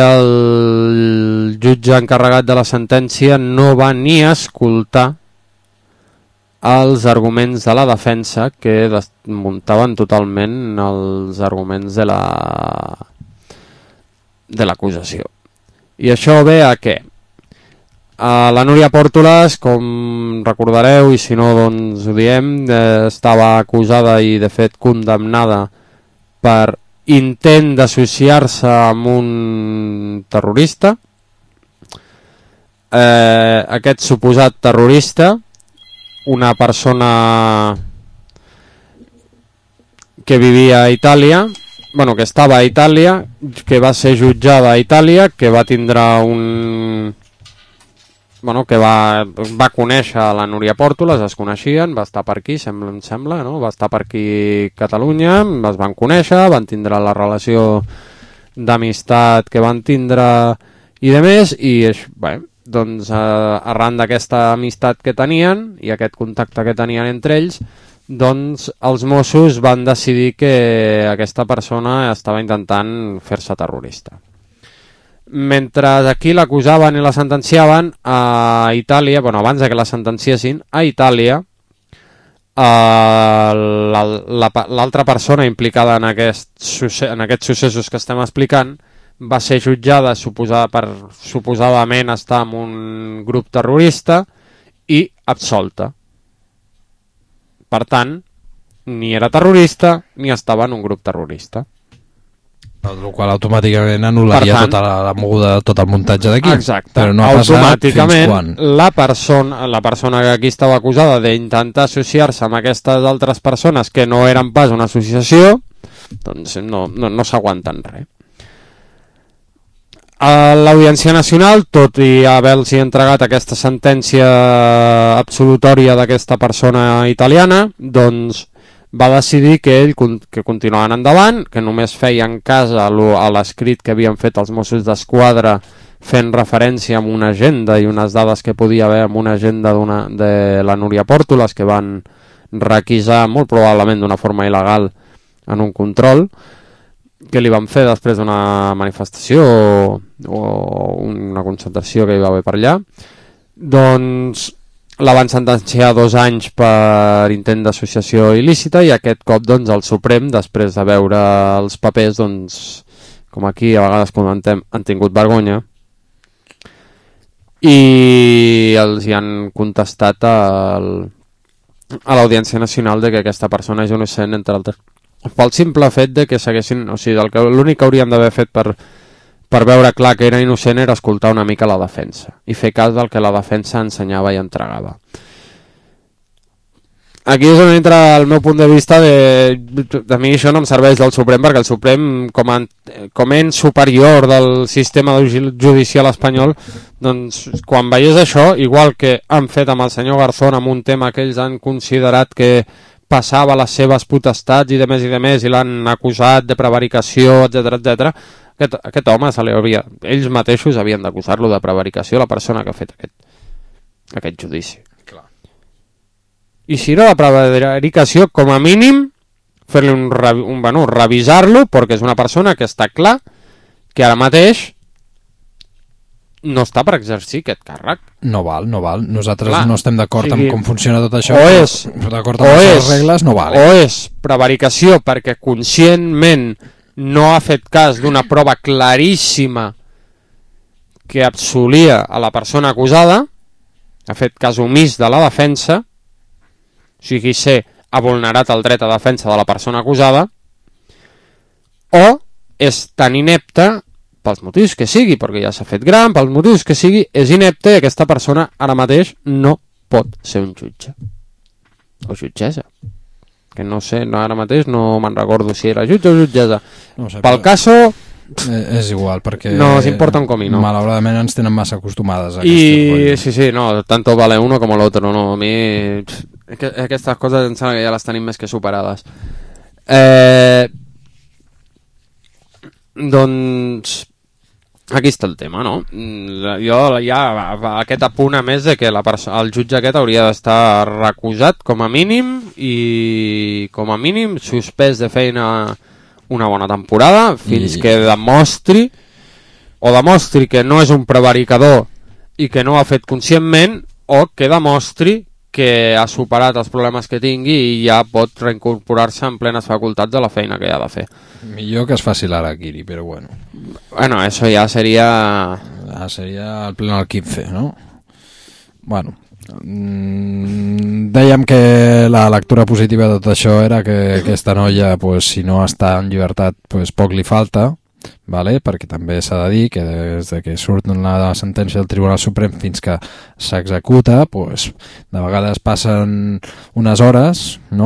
[SPEAKER 4] el jutge encarregat de la sentència no va ni escoltar els arguments de la defensa, que desmuntaven totalment els arguments de la de l'acusació. I això ve a què? A la Núria Pòrtoles, com recordareu, i si no doncs ho diem, eh, estava acusada i de fet condemnada per intent d'associar-se amb un terrorista. Eh, aquest suposat terrorista, una persona que vivia a Itàlia, bueno, que estava a Itàlia, que va ser jutjada a Itàlia, que va tindre un bueno, que va, va conèixer la Núria Pòrtoles, es coneixien, va estar per aquí, sembla, em sembla, no? Va estar per aquí a Catalunya, es van conèixer, van tindre la relació d'amistat que van tindre i de més, i bé, doncs eh, arran d'aquesta amistat que tenien i aquest contacte que tenien entre ells, doncs els Mossos van decidir que aquesta persona estava intentant fer-se terrorista. Mentre aquí l'acusaven i la sentenciaven, a Itàlia, bueno, abans que la sentenciessin, a Itàlia, l'altra persona implicada en, aquest, en aquests successos que estem explicant va ser jutjada suposada per suposadament estar en un grup terrorista i absolta. Per tant, ni era terrorista ni estava en un grup terrorista.
[SPEAKER 2] El qual automàticament anul·laria
[SPEAKER 4] tant,
[SPEAKER 2] tota la, la moguda, tot el muntatge d'aquí.
[SPEAKER 4] Exacte.
[SPEAKER 2] Però no ha
[SPEAKER 4] automàticament la persona, la persona que aquí estava acusada d'intentar associar-se amb aquestes altres persones que no eren pas una associació, doncs no, no, no s'aguanten res. A l'Audiència Nacional, tot i haver-los entregat aquesta sentència absolutòria d'aquesta persona italiana, doncs va decidir que ell que continuaven endavant, que només feien cas a l'escrit que havien fet els Mossos d'Esquadra fent referència a una agenda i unes dades que podia haver en una agenda de la Núria Pòrtoles que van requisar molt probablement d'una forma il·legal en un control que li van fer després d'una manifestació o, o una concentració que hi va haver per allà. Doncs la van sentenciar a dos anys per intent d'associació il·lícita i aquest cop doncs el Suprem, després de veure els papers, doncs com aquí a vegades comentem, han tingut vergonya i els hi han contestat al, a l'Audiència Nacional de que aquesta persona és innocent, entre altres, pel simple fet de que seguessin, o sigui, l'únic que hauríem d'haver fet per per veure clar que era innocent era escoltar una mica la defensa i fer cas del que la defensa ensenyava i entregava. Aquí és on entra el meu punt de vista de, de mi això no em serveix del Suprem, perquè el Suprem com a, com a en superior del sistema judicial espanyol, doncs quan veiés això, igual que han fet amb el senyor Garzón amb un tema que ells han considerat que passava les seves potestats i de més i de més i l'han acusat de prevaricació, etcètera, etcètera. Aquest, aquest home, se li hauria, ells mateixos havien d'acusar-lo de prevaricació, la persona que ha fet aquest, aquest judici. Clar. I si no la prevaricació, com a mínim, fer-li un, un bueno, revisar-lo, perquè és una persona que està clar que ara mateix no està per exercir aquest càrrec.
[SPEAKER 2] No val, no val. Nosaltres
[SPEAKER 4] clar,
[SPEAKER 2] no estem d'acord
[SPEAKER 4] o sigui,
[SPEAKER 2] amb com funciona tot això.
[SPEAKER 4] O és,
[SPEAKER 2] d'acord amb les regles, no val.
[SPEAKER 4] O és prevaricació perquè conscientment no ha fet cas d'una prova claríssima que absolia a la persona acusada, ha fet cas omís de la defensa, o sigui, ser ha vulnerat el dret a defensa de la persona acusada, o és tan inepta, pels motius que sigui, perquè ja s'ha fet gran, pels motius que sigui, és inepta i aquesta persona ara mateix no pot ser un jutge o jutgessa. Que no sé, no, ara mateix no me'n recordo si era jutge o jutgessa. No sé, pel caso...
[SPEAKER 2] És igual, perquè...
[SPEAKER 4] No ens importa un comino.
[SPEAKER 2] Malauradament ens tenen massa acostumades a
[SPEAKER 4] I sí, sí, no, tanto vale uno como el otro, no, a mi... Aquestes coses em sembla que ja les tenim més que superades. Eh... Doncs... Aquí està el tema, no? Jo ja aquest apunt a més de que la el jutge aquest hauria d'estar recusat com a mínim i com a mínim suspès de feina una bona temporada fins I... que demostri o demostri que no és un prevaricador i que no ho ha fet conscientment o que demostri que ha superat els problemes que tingui i ja pot reincorporar-se en plenes facultats de la feina que ha de fer.
[SPEAKER 2] Millor que es faci l'Harakiri, però bueno.
[SPEAKER 4] Bueno, eso ya sería...
[SPEAKER 2] Ya sería el pleno al quince, ¿no? Bueno, mmm, dèiem que la lectura positiva de tot això era que aquesta noia, pues, si no està en llibertat, pues, poc li falta, vale? Perquè també s'ha de dir que des de que surt la sentència del Tribunal Suprem fins que s'executa, pues, de vegades passen unes hores, no?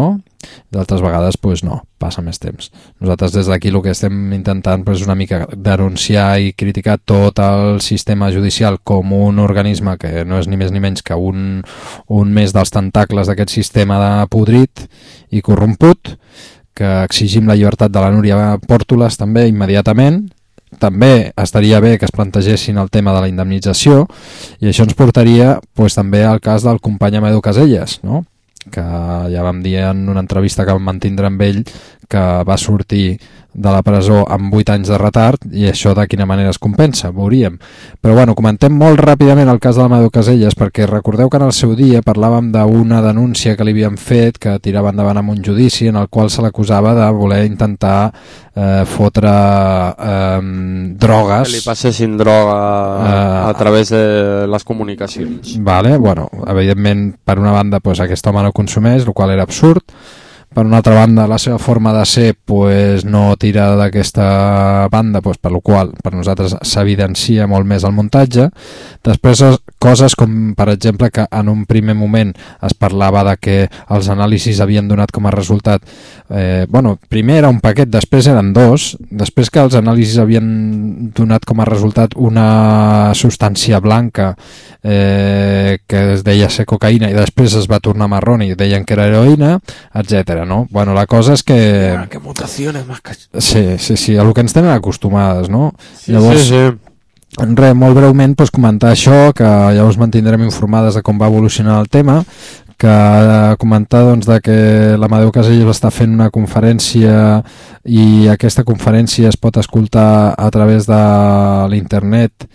[SPEAKER 2] d'altres vegades pues, no, passa més temps. Nosaltres des d'aquí el que estem intentant pues, una mica denunciar i criticar tot el sistema judicial com un organisme que no és ni més ni menys que un, un més dels tentacles d'aquest sistema de podrit i corromput, que exigim la llibertat de la Núria Pòrtoles també immediatament. També estaria bé que es plantegessin el tema de la indemnització i això ens portaria pues, també al cas del company Amadeu Caselles, no? Que ja vam dir en una entrevista que vam mantindre amb ell que va sortir de la presó amb vuit anys de retard i això de quina manera es compensa, veuríem. Però bueno, comentem molt ràpidament el cas de l'Amadeu Caselles perquè recordeu que en el seu dia parlàvem d'una denúncia que li havien fet que tirava endavant amb un judici en el qual se l'acusava de voler intentar eh, fotre eh, drogues.
[SPEAKER 4] Que li passessin droga eh, a través de les comunicacions.
[SPEAKER 2] Vale, bueno, evidentment per una banda pues, aquest home no consumeix, el qual era absurd. Per una altra banda, la seva forma de ser pues, no tira d'aquesta banda, pues, per la qual per nosaltres s'evidencia molt més el muntatge. Després, coses com, per exemple, que en un primer moment es parlava de que els anàlisis havien donat com a resultat... Eh, bueno, primer era un paquet, després eren dos. Després que els anàlisis havien donat com a resultat una substància blanca eh, que es deia ser cocaïna i després es va tornar marró i deien que era heroïna, etcètera. ¿no? Bueno, la cosa és que...
[SPEAKER 4] Bueno, que mutaciones más cach...
[SPEAKER 2] Sí, sí, sí, a lo que ens tenen acostumades, no?
[SPEAKER 4] Sí,
[SPEAKER 2] llavors,
[SPEAKER 4] sí, sí.
[SPEAKER 2] Res, molt breument, doncs, comentar això, que ja us mantindrem informades de com va evolucionar el tema, que comentar doncs, de que l'Amadeu Caselles està fent una conferència i aquesta conferència es pot escoltar a través de l'internet.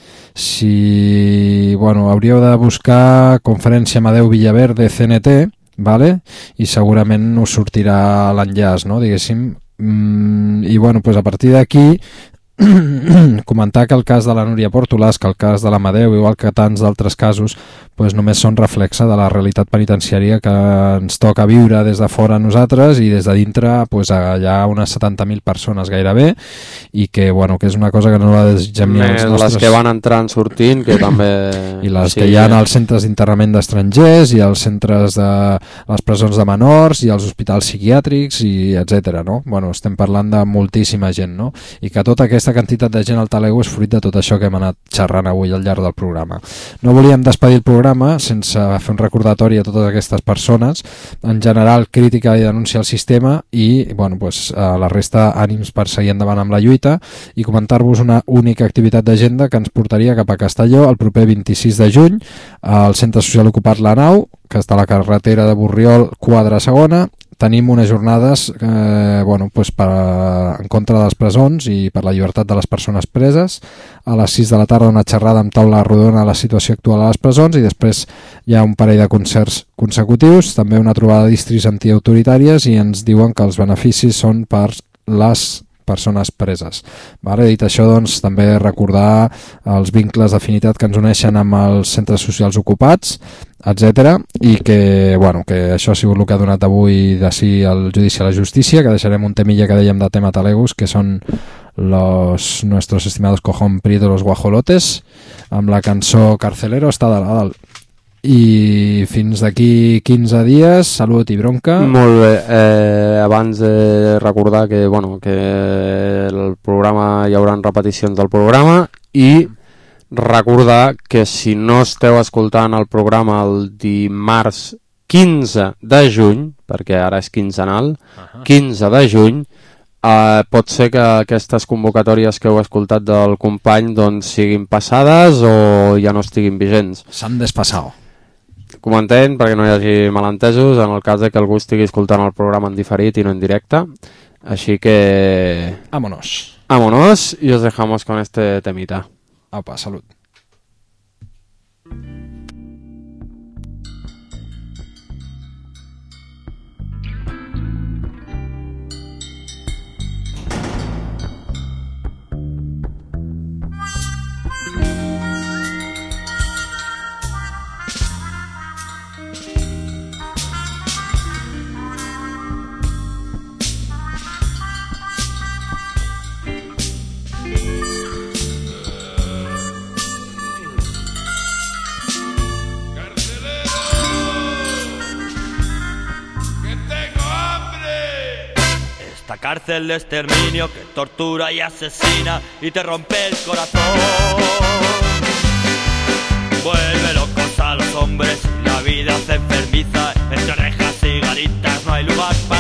[SPEAKER 2] Si, bueno, hauríeu de buscar conferència Amadeu Villaverde C N T, vale? I segurament us sortirà l'enllaç, no? Diguéssim. Mm, i bueno, pues a partir d'aquí comentar que el cas de la Núria Pòrtoles, que el cas de l'Amadeu, igual que tants d'altres casos, pues només són reflexe de la realitat penitenciària que ens toca viure des de fora a nosaltres i des de dintre pues, hi ha unes setanta mil persones gairebé i que, bueno, que és una cosa que no la desitgem ni als nostres...
[SPEAKER 4] Les que van entrant sortint, que també...
[SPEAKER 2] I les
[SPEAKER 4] sí,
[SPEAKER 2] que hi ha als centres d'internament d'estrangers i als centres de les presons de menors i als hospitals psiquiàtrics i etcètera, no? Bueno, estem parlant de moltíssima gent, no? I que tota aquesta quantitat de gent al Talego és fruit de tot això que hem anat xerrant avui al llarg del programa. No volíem despedir el programa sense fer un recordatori a totes aquestes persones, en general crítica i denunciar el sistema i bueno, pues, a la resta ànims per seguir endavant amb la lluita i comentar-vos una única activitat d'agenda que ens portaria cap a Castelló el proper vint-i-sis de juny al Centre Social Ocupat La Nau, que està a la carretera de Borriol, quadra segona. Tenim unes jornades eh, bueno, pues per, en contra dels presons i per la llibertat de les persones preses. A les sis de la tarda una xerrada amb taula rodona a la situació actual a les presons i després hi ha un parell de concerts consecutius, també una trobada de distris antiautoritàries i ens diuen que els beneficis són per les persones preses. Vale, dit això, doncs, també recordar els vincles d'afinitat que ens uneixen amb els centres socials ocupats, etcètera, i que, bueno, que això ha sigut el que ha donat avui de sí el judici a la justícia, que deixarem un temilla que dèiem de tema talegos, que són los nuestros estimados cojón pri de los guajolotes, amb la cançó Carcelero, està dalt a dalt. I fins d'aquí quinze dies, salut i bronca.
[SPEAKER 4] Molt bé, eh, abans de recordar que, bueno, que el programa hi haurà repeticions del programa i recordar que si no esteu escoltant el programa el dimarts quinze de juny, perquè ara és quinzenal, quinze de juny, Uh, pot ser que aquestes convocatòries que heu escoltat del company doncs siguin passades o ja no estiguin vigents.
[SPEAKER 2] S'han despassat.
[SPEAKER 4] Comentem perquè no hi hagi malentesos en el cas de que algú estigui escoltant el programa en diferit i no en directe. Així que...
[SPEAKER 2] Vámonos.
[SPEAKER 4] Vámonos y os dejamos con este temita.
[SPEAKER 2] Apa, salut.
[SPEAKER 9] esta cárcel de exterminio que tortura y asesina y te rompe el corazón. Vuelve locos a los hombres y la vida se enfermiza, entre orejas y garitas no hay lugar para